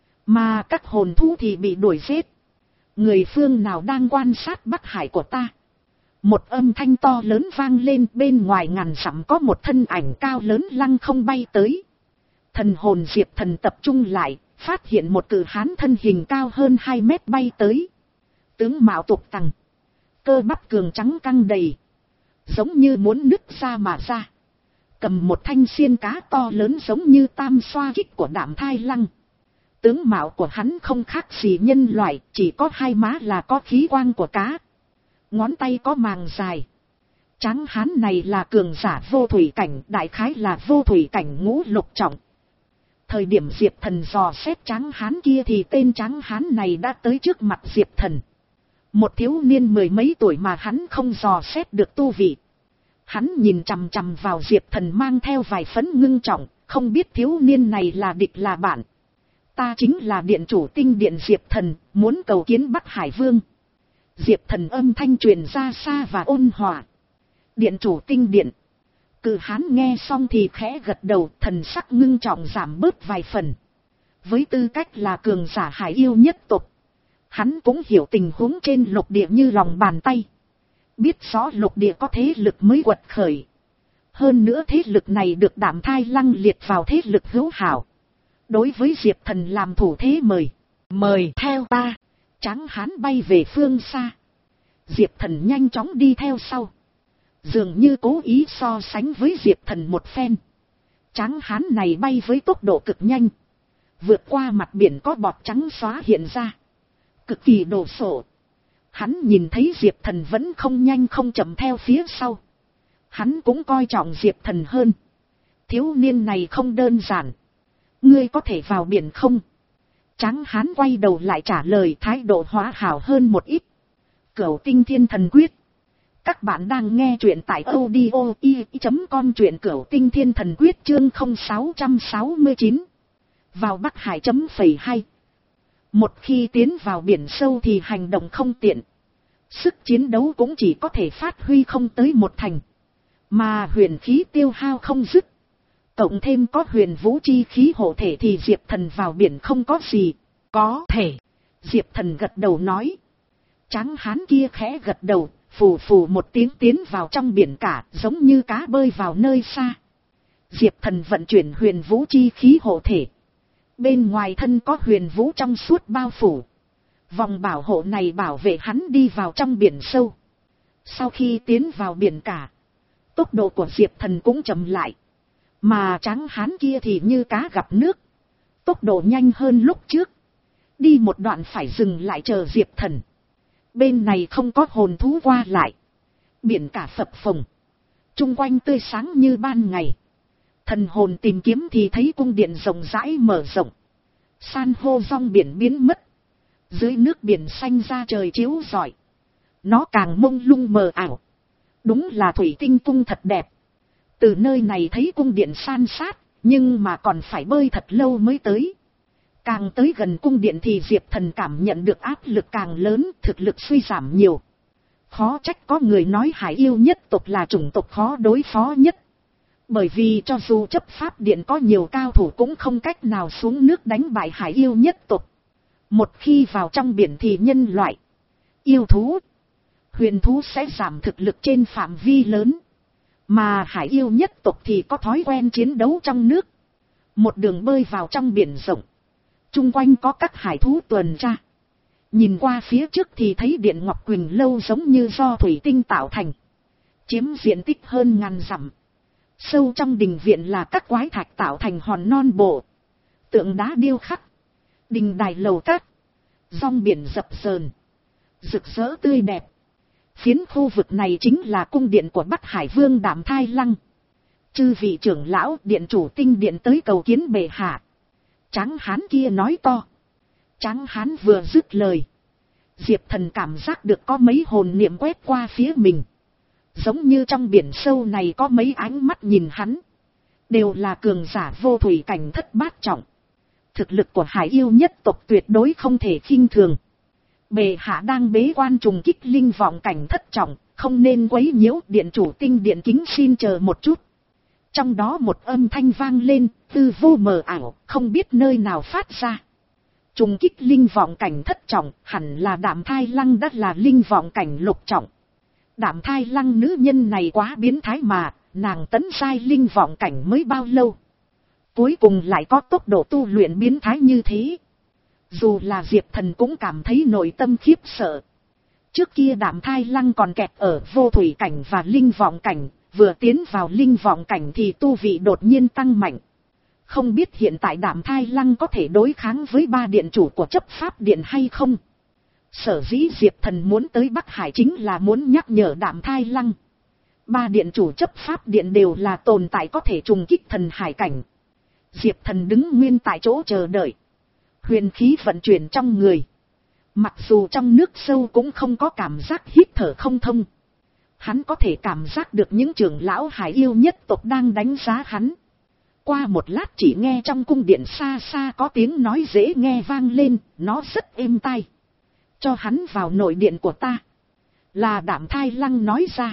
[SPEAKER 1] Mà các hồn thú thì bị đuổi giết. Người phương nào đang quan sát Bắc Hải của ta? Một âm thanh to lớn vang lên, bên ngoài ngàn dặm có một thân ảnh cao lớn lăng không bay tới. Thần hồn Diệp Thần tập trung lại, phát hiện một cự hán thân hình cao hơn hai mét bay tới. Tướng mạo tục tằng. Cơ bắp cường trắng căng đầy. Giống như muốn nứt ra mà ra. Cầm một thanh xiên cá to lớn giống như tam xoa kích của Đạm Thai Lăng. Tướng mạo của hắn không khác gì nhân loại, chỉ có hai má là có khí quang của cá. Ngón tay có màng dài. Tráng hán này là cường giả vô thủy cảnh, đại khái là vô thủy cảnh ngũ lục trọng. Thời điểm Diệp Thần dò xét tráng hán kia thì tên tráng hán này đã tới trước mặt Diệp Thần. Một thiếu niên mười mấy tuổi mà hắn không dò xét được tu vị. Hắn nhìn chằm chằm vào Diệp Thần mang theo vài phấn ngưng trọng, không biết thiếu niên này là địch là bạn. Ta chính là điện chủ tinh điện Diệp Thần, muốn cầu kiến Bắc Hải Vương. Diệp Thần âm thanh truyền ra xa và ôn hòa. Điện chủ tinh điện. Cự hán nghe xong thì khẽ gật đầu, thần sắc ngưng trọng giảm bớt vài phần. Với tư cách là cường giả hải yêu nhất tộc, hắn cũng hiểu tình huống trên lục địa như lòng bàn tay. Biết rõ lục địa có thế lực mới quật khởi. Hơn nữa thế lực này được Đạm Thai Lăng liệt vào thế lực hữu hảo. Đối với Diệp Thần làm thủ thế mời. Mời theo ta. Tráng hán bay về phương xa. Diệp Thần nhanh chóng đi theo sau. Dường như cố ý so sánh với Diệp Thần một phen. Tráng hán này bay với tốc độ cực nhanh. Vượt qua mặt biển có bọt trắng xóa hiện ra. Cực kỳ đồ sộ. Hắn nhìn thấy Diệp Thần vẫn không nhanh không chậm theo phía sau. Hắn cũng coi trọng Diệp Thần hơn. Thiếu niên này không đơn giản. Ngươi có thể vào biển không? Tráng hán quay đầu lại trả lời, thái độ hóa hảo hơn một ít. Cửu tinh thiên thần quyết. Các bạn đang nghe truyện tại audio i chấm com, truyện cửu tinh thiên thần quyết chương không sáu sáu chín. Vào Bắc Hải chấm phẩy hai. Một khi tiến vào biển sâu thì hành động không tiện. Sức chiến đấu cũng chỉ có thể phát huy không tới một thành. Mà huyền khí tiêu hao không dứt. Cộng thêm có huyền vũ chi khí hộ thể thì Diệp Thần vào biển không có gì. Có thể. Diệp Thần gật đầu nói. Tráng hán kia khẽ gật đầu, phù phù một tiếng tiến vào trong biển cả, giống như cá bơi vào nơi xa. Diệp Thần vận chuyển huyền vũ chi khí hộ thể. Bên ngoài thân có huyền vũ trong suốt bao phủ. Vòng bảo hộ này bảo vệ hắn đi vào trong biển sâu. Sau khi tiến vào biển cả, tốc độ của Diệp Thần cũng chậm lại. Mà tráng hán kia thì như cá gặp nước. Tốc độ nhanh hơn lúc trước. Đi một đoạn phải dừng lại chờ Diệp Thần. Bên này không có hồn thú qua lại. Biển cả phập phồng. Trung quanh tươi sáng như ban ngày. Thần hồn tìm kiếm thì thấy cung điện rộng rãi mở rộng. San hô rong biển biến mất. Dưới nước biển xanh ra trời chiếu rọi. Nó càng mông lung mờ ảo. Đúng là thủy tinh cung thật đẹp. Từ nơi này thấy cung điện san sát, nhưng mà còn phải bơi thật lâu mới tới. Càng tới gần cung điện thì Diệp Thần cảm nhận được áp lực càng lớn, thực lực suy giảm nhiều. Khó trách có người nói hải yêu nhất tộc là chủng tộc khó đối phó nhất. Bởi vì cho dù chấp pháp điện có nhiều cao thủ cũng không cách nào xuống nước đánh bại hải yêu nhất tộc. Một khi vào trong biển thì nhân loại, yêu thú, huyền thú sẽ giảm thực lực trên phạm vi lớn. Mà hải yêu nhất tộc thì có thói quen chiến đấu trong nước. Một đường bơi vào trong biển rộng. Trung quanh có các hải thú tuần tra. Nhìn qua phía trước thì thấy điện Ngọc Quỳnh Lâu giống như do thủy tinh tạo thành. Chiếm diện tích hơn ngàn dặm. Sâu trong đình viện là các quái thạch tạo thành hòn non bộ. Tượng đá điêu khắc. Đình đài lầu cát. Rong biển dập dờn. Rực rỡ tươi đẹp. Phiến khu vực này chính là cung điện của Bắc Hải Vương Đạm Thai Lăng. Chư vị trưởng lão điện chủ tinh điện tới cầu kiến bệ hạ. Tráng hán kia nói to. Tráng hán vừa dứt lời. Diệp Thần cảm giác được có mấy hồn niệm quét qua phía mình. Giống như trong biển sâu này có mấy ánh mắt nhìn hắn. Đều là cường giả vô thủy cảnh thất bát trọng. Thực lực của hải yêu nhất tộc tuyệt đối không thể khinh thường. Bệ hạ đang bế quan trùng kích linh vọng cảnh thất trọng, không nên quấy nhiễu, điện chủ tinh điện kính xin chờ một chút. Trong đó một âm thanh vang lên, tư vô mờ ảo, không biết nơi nào phát ra. Trùng kích linh vọng cảnh thất trọng, hẳn là Đạm Thai Lăng đã là linh vọng cảnh lục trọng. Đạm Thai Lăng nữ nhân này quá biến thái mà, nàng tấn giai linh vọng cảnh mới bao lâu. Cuối cùng lại có tốc độ tu luyện biến thái như thế. Dù là Diệp Thần cũng cảm thấy nội tâm khiếp sợ. Trước kia Đạm Thai Lăng còn kẹt ở vô thủy cảnh và linh vọng cảnh, vừa tiến vào linh vọng cảnh thì tu vị đột nhiên tăng mạnh. Không biết hiện tại Đạm Thai Lăng có thể đối kháng với ba điện chủ của chấp pháp điện hay không? Sở dĩ Diệp Thần muốn tới Bắc Hải chính là muốn nhắc nhở Đạm Thai Lăng. Ba điện chủ chấp pháp điện đều là tồn tại có thể trùng kích thần hải cảnh. Diệp Thần đứng nguyên tại chỗ chờ đợi. Huyền khí vận chuyển trong người. Mặc dù trong nước sâu cũng không có cảm giác hít thở không thông. Hắn có thể cảm giác được những trưởng lão hải yêu nhất tộc đang đánh giá hắn. Qua một lát chỉ nghe trong cung điện xa xa có tiếng nói dễ nghe vang lên, nó rất êm tai. Cho hắn vào nội điện của ta. Là Đạm Thai Lăng nói ra.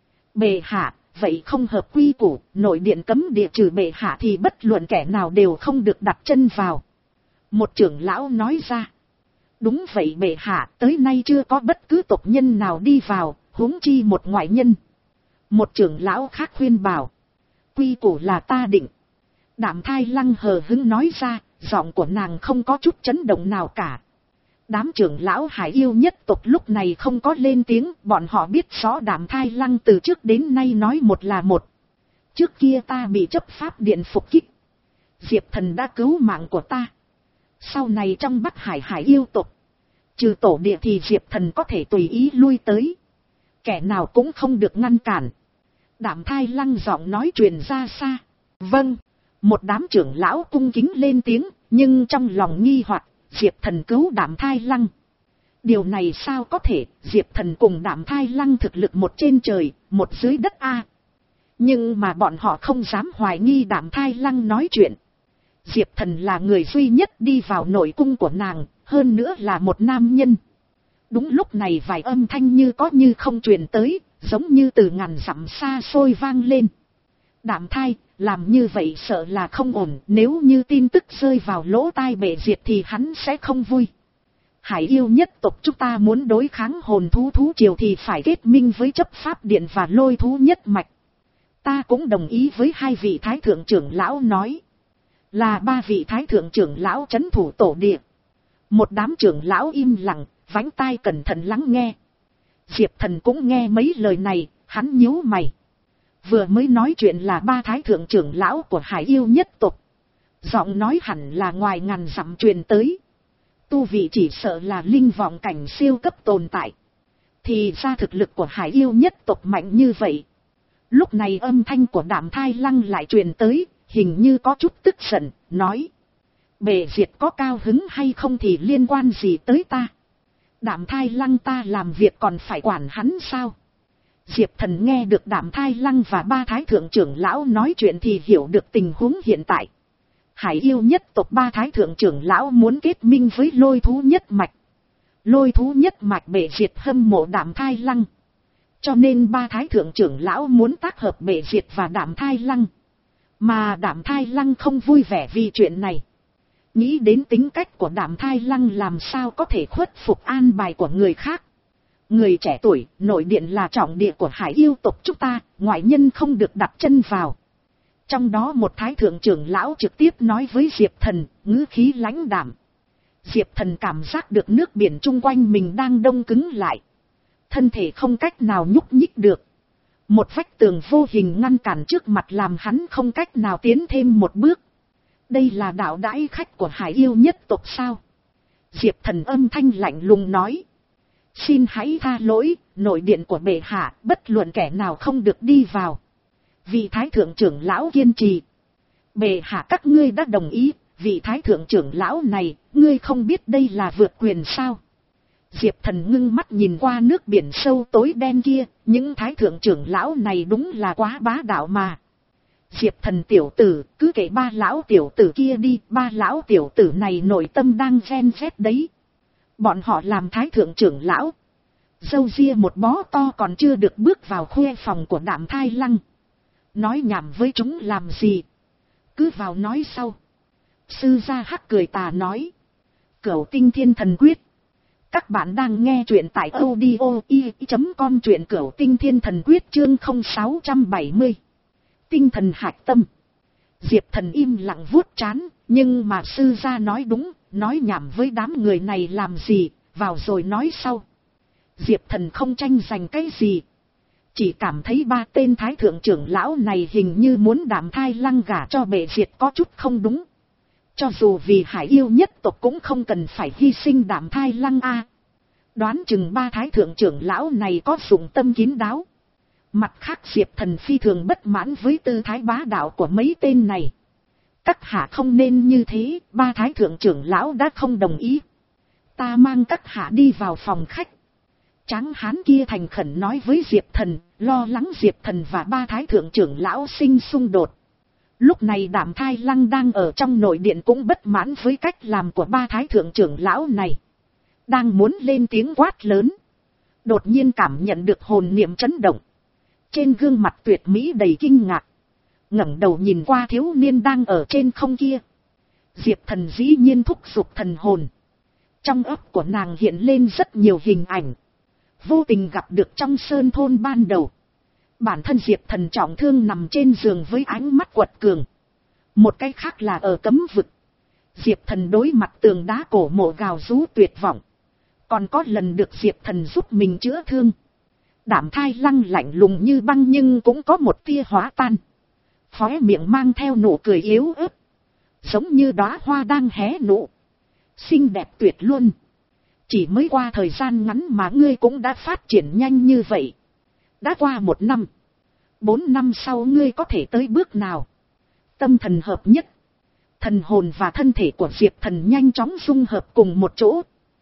[SPEAKER 1] Bệ hạ, vậy không hợp quy củ, nội điện cấm địa trừ bệ hạ thì bất luận kẻ nào đều không được đặt chân vào. Một trưởng lão nói ra. Đúng vậy bệ hạ, tới nay chưa có bất cứ tộc nhân nào đi vào, huống chi một ngoại nhân. Một trưởng lão khác khuyên bảo. Quy củ là ta định. Đạm Thai Lăng hờ hững nói ra, giọng của nàng không có chút chấn động nào cả. Đám trưởng lão hải yêu nhất tộc lúc này không có lên tiếng, bọn họ biết rõ Đạm Thai Lăng từ trước đến nay nói một là một. Trước kia ta bị chấp pháp điện phục kích. Diệp Thần đã cứu mạng của ta. Sau này trong Bắc Hải hải yêu tộc, trừ tổ địa thì Diệp Thần có thể tùy ý lui tới. Kẻ nào cũng không được ngăn cản. Đạm Thai Lăng giọng nói truyền ra xa. Vâng, một đám trưởng lão cung kính lên tiếng, nhưng trong lòng nghi hoặc, Diệp Thần cứu Đạm Thai Lăng. Điều này sao có thể, Diệp Thần cùng Đạm Thai Lăng thực lực một trên trời, một dưới đất a. Nhưng mà bọn họ không dám hoài nghi Đạm Thai Lăng nói chuyện. Diệp Thần là người duy nhất đi vào nội cung của nàng, hơn nữa là một nam nhân. Đúng lúc này vài âm thanh như có như không truyền tới, giống như từ ngàn dặm xa xôi vang lên. Đạm Thai, làm như vậy sợ là không ổn, nếu như tin tức rơi vào lỗ tai Bệ Diệt thì hắn sẽ không vui. Hải yêu nhất tộc chúng ta muốn đối kháng hồn thú thú triều thì phải kết minh với chấp pháp điện và lôi thú nhất mạch. Ta cũng đồng ý với hai vị thái thượng trưởng lão nói. Là ba vị thái thượng trưởng lão trấn thủ tổ địa. Một đám trưởng lão im lặng, vánh tai cẩn thận lắng nghe. Diệp Thần cũng nghe mấy lời này, hắn nhíu mày. Vừa mới nói chuyện là ba thái thượng trưởng lão của hải yêu nhất tộc. Giọng nói hẳn là ngoài ngàn dặm truyền tới. Tu vị chỉ sợ là linh vọng cảnh siêu cấp tồn tại. Thì ra thực lực của hải yêu nhất tộc mạnh như vậy. Lúc này âm thanh của Đạm Thai Lăng lại truyền tới, hình như có chút tức giận, nói. Bệ Diệt có cao hứng hay không thì liên quan gì tới ta? Đạm Thai Lăng ta làm việc còn phải quản hắn sao? Diệp Thần nghe được Đạm Thai Lăng và ba thái thượng trưởng lão nói chuyện thì hiểu được tình huống hiện tại. Hải yêu nhất tộc ba thái thượng trưởng lão muốn kết minh với lôi thú nhất mạch. Lôi thú nhất mạch Bệ Diệt hâm mộ Đạm Thai Lăng. Cho nên ba thái thượng trưởng lão muốn tác hợp Bệ Diệt và Đạm Thai Lăng. Mà Đạm Thai Lăng không vui vẻ vì chuyện này. Nghĩ đến tính cách của Đạm Thai Lăng làm sao có thể khuất phục an bài của người khác. Người trẻ tuổi, nội điện là trọng địa của hải yêu tộc chúng ta, ngoại nhân không được đặt chân vào. Trong đó một thái thượng trưởng lão trực tiếp nói với Diệp Thần, ngữ khí lãnh đạm. Diệp Thần cảm giác được nước biển chung quanh mình đang đông cứng lại. Thân thể không cách nào nhúc nhích được. Một vách tường vô hình ngăn cản trước mặt làm hắn không cách nào tiến thêm một bước. Đây là đạo đãi khách của hải yêu nhất tộc sao? Diệp Thần âm thanh lạnh lùng nói. Xin hãy tha lỗi, nội điện của bệ hạ, bất luận kẻ nào không được đi vào. Vị thái thượng trưởng lão kiên trì. Bệ hạ các ngươi đã đồng ý, vị thái thượng trưởng lão này, ngươi không biết đây là vượt quyền sao? Diệp Thần ngưng mắt nhìn qua nước biển sâu tối đen kia, những thái thượng trưởng lão này đúng là quá bá đạo mà. Diệp Thần tiểu tử, cứ kể ba lão tiểu tử kia đi, ba lão tiểu tử này nội tâm đang ven vét đấy. Bọn họ làm thái thượng trưởng lão. Dâu ria một bó to còn chưa được bước vào khuê phòng của Đạm Thai Lăng. Nói nhảm với chúng làm gì? Cứ vào nói sau. Sư gia hắc cười tà nói. Cửu tinh thiên thần quyết. Các bạn đang nghe truyện tại audio i chấm com truyện Cửu tinh thiên thần quyết chương không sáu bảy không. Tinh thần hạch tâm. Diệp Thần im lặng vuốt trán, nhưng mà sư gia nói đúng, nói nhảm với đám người này làm gì, vào rồi nói sau. Diệp Thần không tranh giành cái gì. Chỉ cảm thấy ba tên thái thượng trưởng lão này hình như muốn Đạm Thai Lăng gả cho Bệ Diệt có chút không đúng. Cho dù vì hải yêu nhất tộc cũng không cần phải hy sinh Đạm Thai Lăng a. Đoán chừng ba thái thượng trưởng lão này có dụng tâm kín đáo. Mặt khác Diệp Thần phi thường bất mãn với tư thái bá đạo của mấy tên này. Các hạ không nên như thế, ba thái thượng trưởng lão đã không đồng ý. Ta mang các hạ đi vào phòng khách. Tráng hán kia thành khẩn nói với Diệp Thần, lo lắng Diệp Thần và ba thái thượng trưởng lão sinh xung đột. Lúc này Đạm Thai Lăng đang ở trong nội điện cũng bất mãn với cách làm của ba thái thượng trưởng lão này. Đang muốn lên tiếng quát lớn. Đột nhiên cảm nhận được hồn niệm chấn động. Trên gương mặt tuyệt mỹ đầy kinh ngạc. Ngẩng đầu nhìn qua thiếu niên đang ở trên không kia. Diệp Thần dĩ nhiên thúc giục thần hồn. Trong óc của nàng hiện lên rất nhiều hình ảnh. Vô tình gặp được trong sơn thôn ban đầu. Bản thân Diệp Thần trọng thương nằm trên giường với ánh mắt quật cường. Một cái khác là ở cấm vực. Diệp Thần đối mặt tường đá cổ mộ gào rú tuyệt vọng. Còn có lần được Diệp Thần giúp mình chữa thương. Đạm Thai Lăng lạnh lùng như băng nhưng cũng có một tia hóa tan. Khóe miệng mang theo nụ cười yếu ớt. Giống như đóa hoa đang hé nụ. Xinh đẹp tuyệt luôn. Chỉ mới qua thời gian ngắn mà ngươi cũng đã phát triển nhanh như vậy. Đã qua một năm. Bốn năm sau ngươi có thể tới bước nào? Tâm thần hợp nhất. Thần hồn và thân thể của Diệp Thần nhanh chóng dung hợp cùng một chỗ.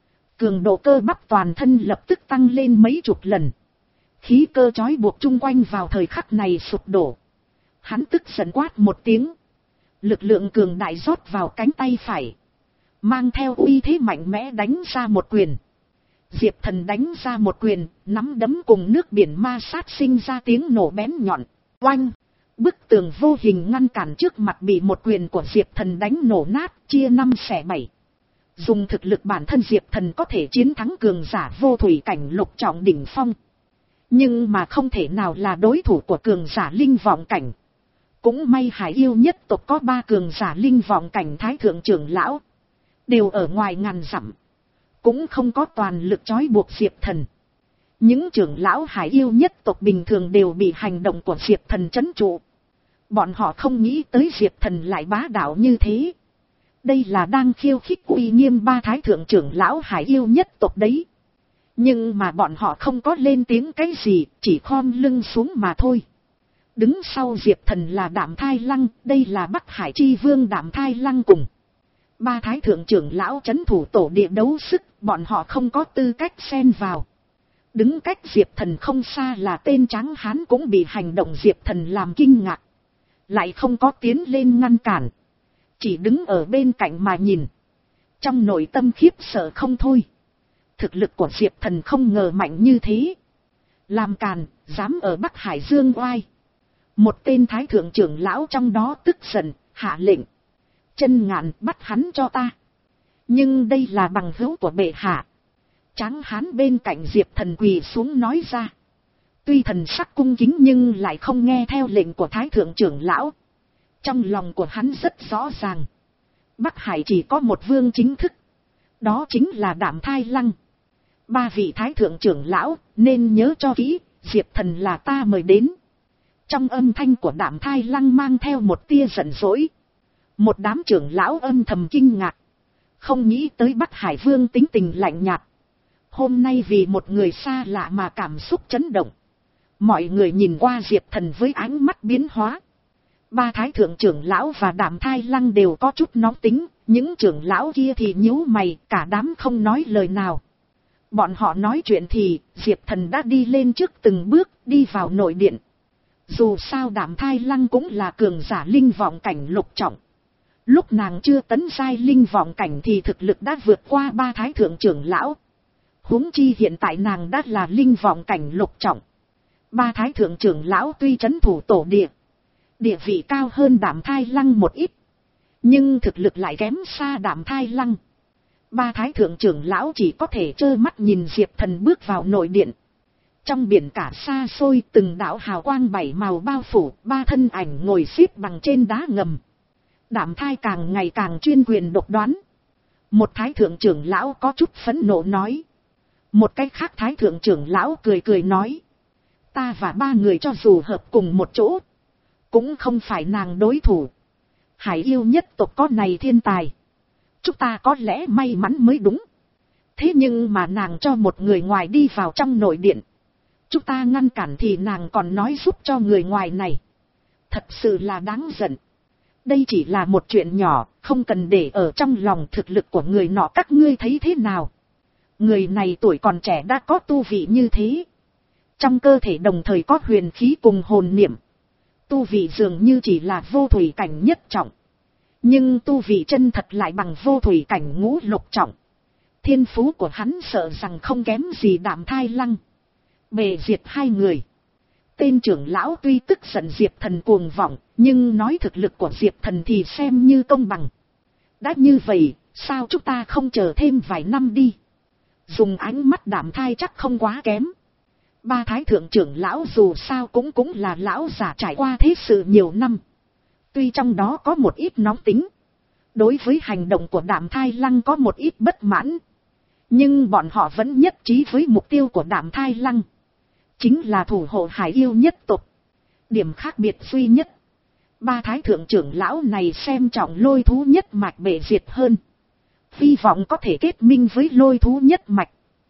[SPEAKER 1] cường độ cơ bắp toàn thân lập tức tăng lên mấy chục lần. Khí cơ trói buộc chung quanh vào thời khắc này sụp đổ. Hắn tức giận quát một tiếng. Lực lượng cường đại rót vào cánh tay phải. Mang theo uy thế mạnh mẽ đánh ra một quyền. Diệp Thần đánh ra một quyền, nắm đấm cùng nước biển ma sát sinh ra tiếng nổ bén nhọn. Oanh! Bức tường vô hình ngăn cản trước mặt bị một quyền của Diệp Thần đánh nổ nát, chia năm xẻ bảy. Dùng thực lực bản thân Diệp Thần có thể chiến thắng cường giả vô thủy cảnh lục trọng đỉnh phong. Nhưng mà không thể nào là đối thủ của cường giả linh vọng cảnh. Cũng may Hải Yêu nhất tộc có ba cường giả linh vọng cảnh thái thượng trưởng lão. Đều ở ngoài ngàn dặm. Cũng không có toàn lực trói buộc Diệp Thần. Những trưởng lão Hải Yêu nhất tộc bình thường đều bị hành động của Diệp Thần trấn trụ. Bọn họ không nghĩ tới Diệp Thần lại bá đạo như thế. Đây là đang khiêu khích uy nghiêm ba thái thượng trưởng lão Hải Yêu nhất tộc đấy. Nhưng mà bọn họ không có lên tiếng cái gì, chỉ khom lưng xuống mà thôi. Đứng sau Diệp Thần là Đạm Thai Lăng, đây là Bắc Hải Chi Vương Đạm Thai Lăng cùng. Ba thái thượng trưởng lão trấn thủ tổ địa đấu sức, bọn họ không có tư cách xen vào. Đứng cách Diệp Thần không xa là tên tráng hán cũng bị hành động Diệp Thần làm kinh ngạc. Lại không có tiến lên ngăn cản. Chỉ đứng ở bên cạnh mà nhìn. Trong nội tâm khiếp sợ không thôi. Thực lực của Diệp Thần không ngờ mạnh như thế. Làm càn, dám ở Bắc Hải dương oai. Một tên thái thượng trưởng lão trong đó tức giận, hạ lệnh. Chân Ngạn, bắt hắn cho ta. Nhưng đây là bằng hữu của bệ hạ. Tráng hán bên cạnh Diệp Thần quỳ xuống nói ra. Tuy thần sắc cung kính nhưng lại không nghe theo lệnh của thái thượng trưởng lão. Trong lòng của hắn rất rõ ràng. Bắc Hải chỉ có một vương chính thức. Đó chính là Đạm Thai Lăng. Ba vị thái thượng trưởng lão nên nhớ cho kỹ, Diệp Thần là ta mời đến. Trong âm thanh của Đạm Thai Lăng mang theo một tia giận dỗi. Một đám trưởng lão âm thầm kinh ngạc. Không nghĩ tới Bắc Hải vương tính tình lạnh nhạt. Hôm nay vì một người xa lạ mà cảm xúc chấn động. Mọi người nhìn qua Diệp Thần với ánh mắt biến hóa. Ba thái thượng trưởng lão và Đạm Thai Lăng đều có chút nóng tính. Những trưởng lão kia thì nhíu mày, cả đám không nói lời nào. Bọn họ nói chuyện thì Diệp Thần đã đi lên trước từng bước, đi vào nội điện. Dù sao Đạm Thai Lăng cũng là cường giả linh vọng cảnh lục trọng. Lúc nàng chưa tấn giai linh vọng cảnh thì thực lực đã vượt qua ba thái thượng trưởng lão. Huống chi hiện tại nàng đã là linh vọng cảnh lục trọng. Ba thái thượng trưởng lão tuy trấn thủ tổ địa, địa vị cao hơn Đạm Thai Lăng một ít, nhưng thực lực lại kém xa Đạm Thai Lăng. Ba thái thượng trưởng lão chỉ có thể trơ mắt nhìn Diệp Thần bước vào nội điện. Trong biển cả xa xôi từng đạo hào quang bảy màu bao phủ, ba thân ảnh ngồi xếp bằng trên đá ngầm. Đạm Thai càng ngày càng chuyên quyền độc đoán. Một thái thượng trưởng lão có chút phẫn nộ nói. Một cái khác thái thượng trưởng lão cười cười nói. Ta và ba người cho dù hợp cùng một chỗ, cũng không phải nàng đối thủ. Hải Yêu nhất tộc có này thiên tài, chúng ta có lẽ may mắn mới đúng. Thế nhưng mà nàng cho một người ngoài đi vào trong nội điện. Chúng ta ngăn cản thì nàng còn nói giúp cho người ngoài này. Thật sự là đáng giận. Đây chỉ là một chuyện nhỏ, không cần để ở trong lòng. Thực lực của người nọ các ngươi thấy thế nào? Người này tuổi còn trẻ đã có tu vị như thế. Trong cơ thể đồng thời có huyền khí cùng hồn niệm. Tu vị dường như chỉ là vô thủy cảnh nhất trọng. Nhưng tu vị chân thật lại bằng vô thủy cảnh ngũ lục trọng. Thiên phú của hắn sợ rằng không kém gì Đạm Thai Lăng. Bề diệt hai người. Tên trưởng lão tuy tức giận Diệp Thần cuồng vọng, nhưng nói thực lực của Diệp Thần thì xem như công bằng. Đã như vậy, sao chúng ta không chờ thêm vài năm đi? Dùng ánh mắt Đạm Thai chắc không quá kém. Ba thái thượng trưởng lão dù sao cũng cũng là lão già trải qua thế sự nhiều năm. Tuy trong đó có một ít nóng tính. Đối với hành động của Đạm Thai Lăng có một ít bất mãn. Nhưng bọn họ vẫn nhất trí với mục tiêu của Đạm Thai Lăng. Chính là thủ hộ Hải Yêu nhất tộc. Điểm khác biệt duy nhất. Ba thái thượng trưởng lão này xem trọng Lôi thú nhất mạch bệ diệt hơn. Hy vọng có thể kết minh với Lôi thú nhất mạch.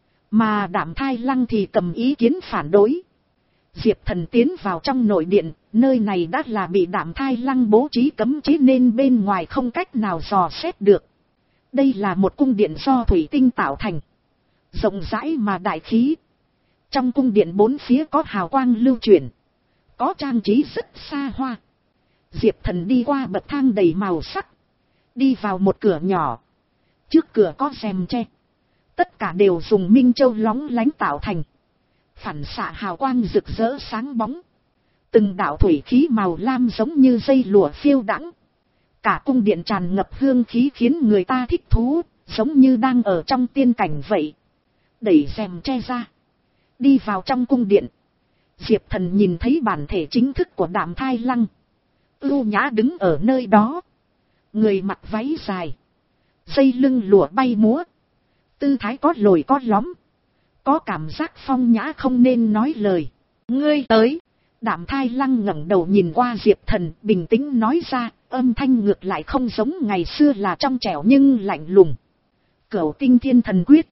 [SPEAKER 1] Mà Đạm Thai Lăng thì cầm ý kiến phản đối. Diệp Thần tiến vào trong nội điện, nơi này đã là bị Đạm Thai Lăng bố trí cấm chế nên bên ngoài không cách nào dò xét được. Đây là một cung điện do thủy tinh tạo thành. rộng rãi mà đại khí. Trong cung điện bốn phía có hào quang lưu chuyển, có trang trí rất xa hoa. Diệp Thần đi qua bậc thang đầy màu sắc, đi vào một cửa nhỏ. Trước cửa có rèm tre, tất cả đều dùng minh châu lóng lánh tạo thành, phản xạ hào quang rực rỡ sáng bóng. Từng đạo thủy khí màu lam giống như dây lụa phiêu đãng. Cả cung điện tràn ngập hương khí khiến người ta thích thú, giống như đang ở trong tiên cảnh vậy. Đẩy rèm tre ra, đi vào trong cung điện. Diệp Thần nhìn thấy bản thể chính thức của Đạm Thai Lăng. Ưu nhã đứng ở nơi đó. Người mặc váy dài, dây lưng lụa bay múa. Tư thái có lồi có lõm, có cảm giác phong nhã không nên nói lời. Ngươi tới. Đạm Thai Lăng ngẩng đầu nhìn qua Diệp Thần, bình tĩnh nói ra, âm thanh ngược lại không giống ngày xưa là trong trẻo nhưng lạnh lùng. Cửu Tinh Thiên Thần Quyết.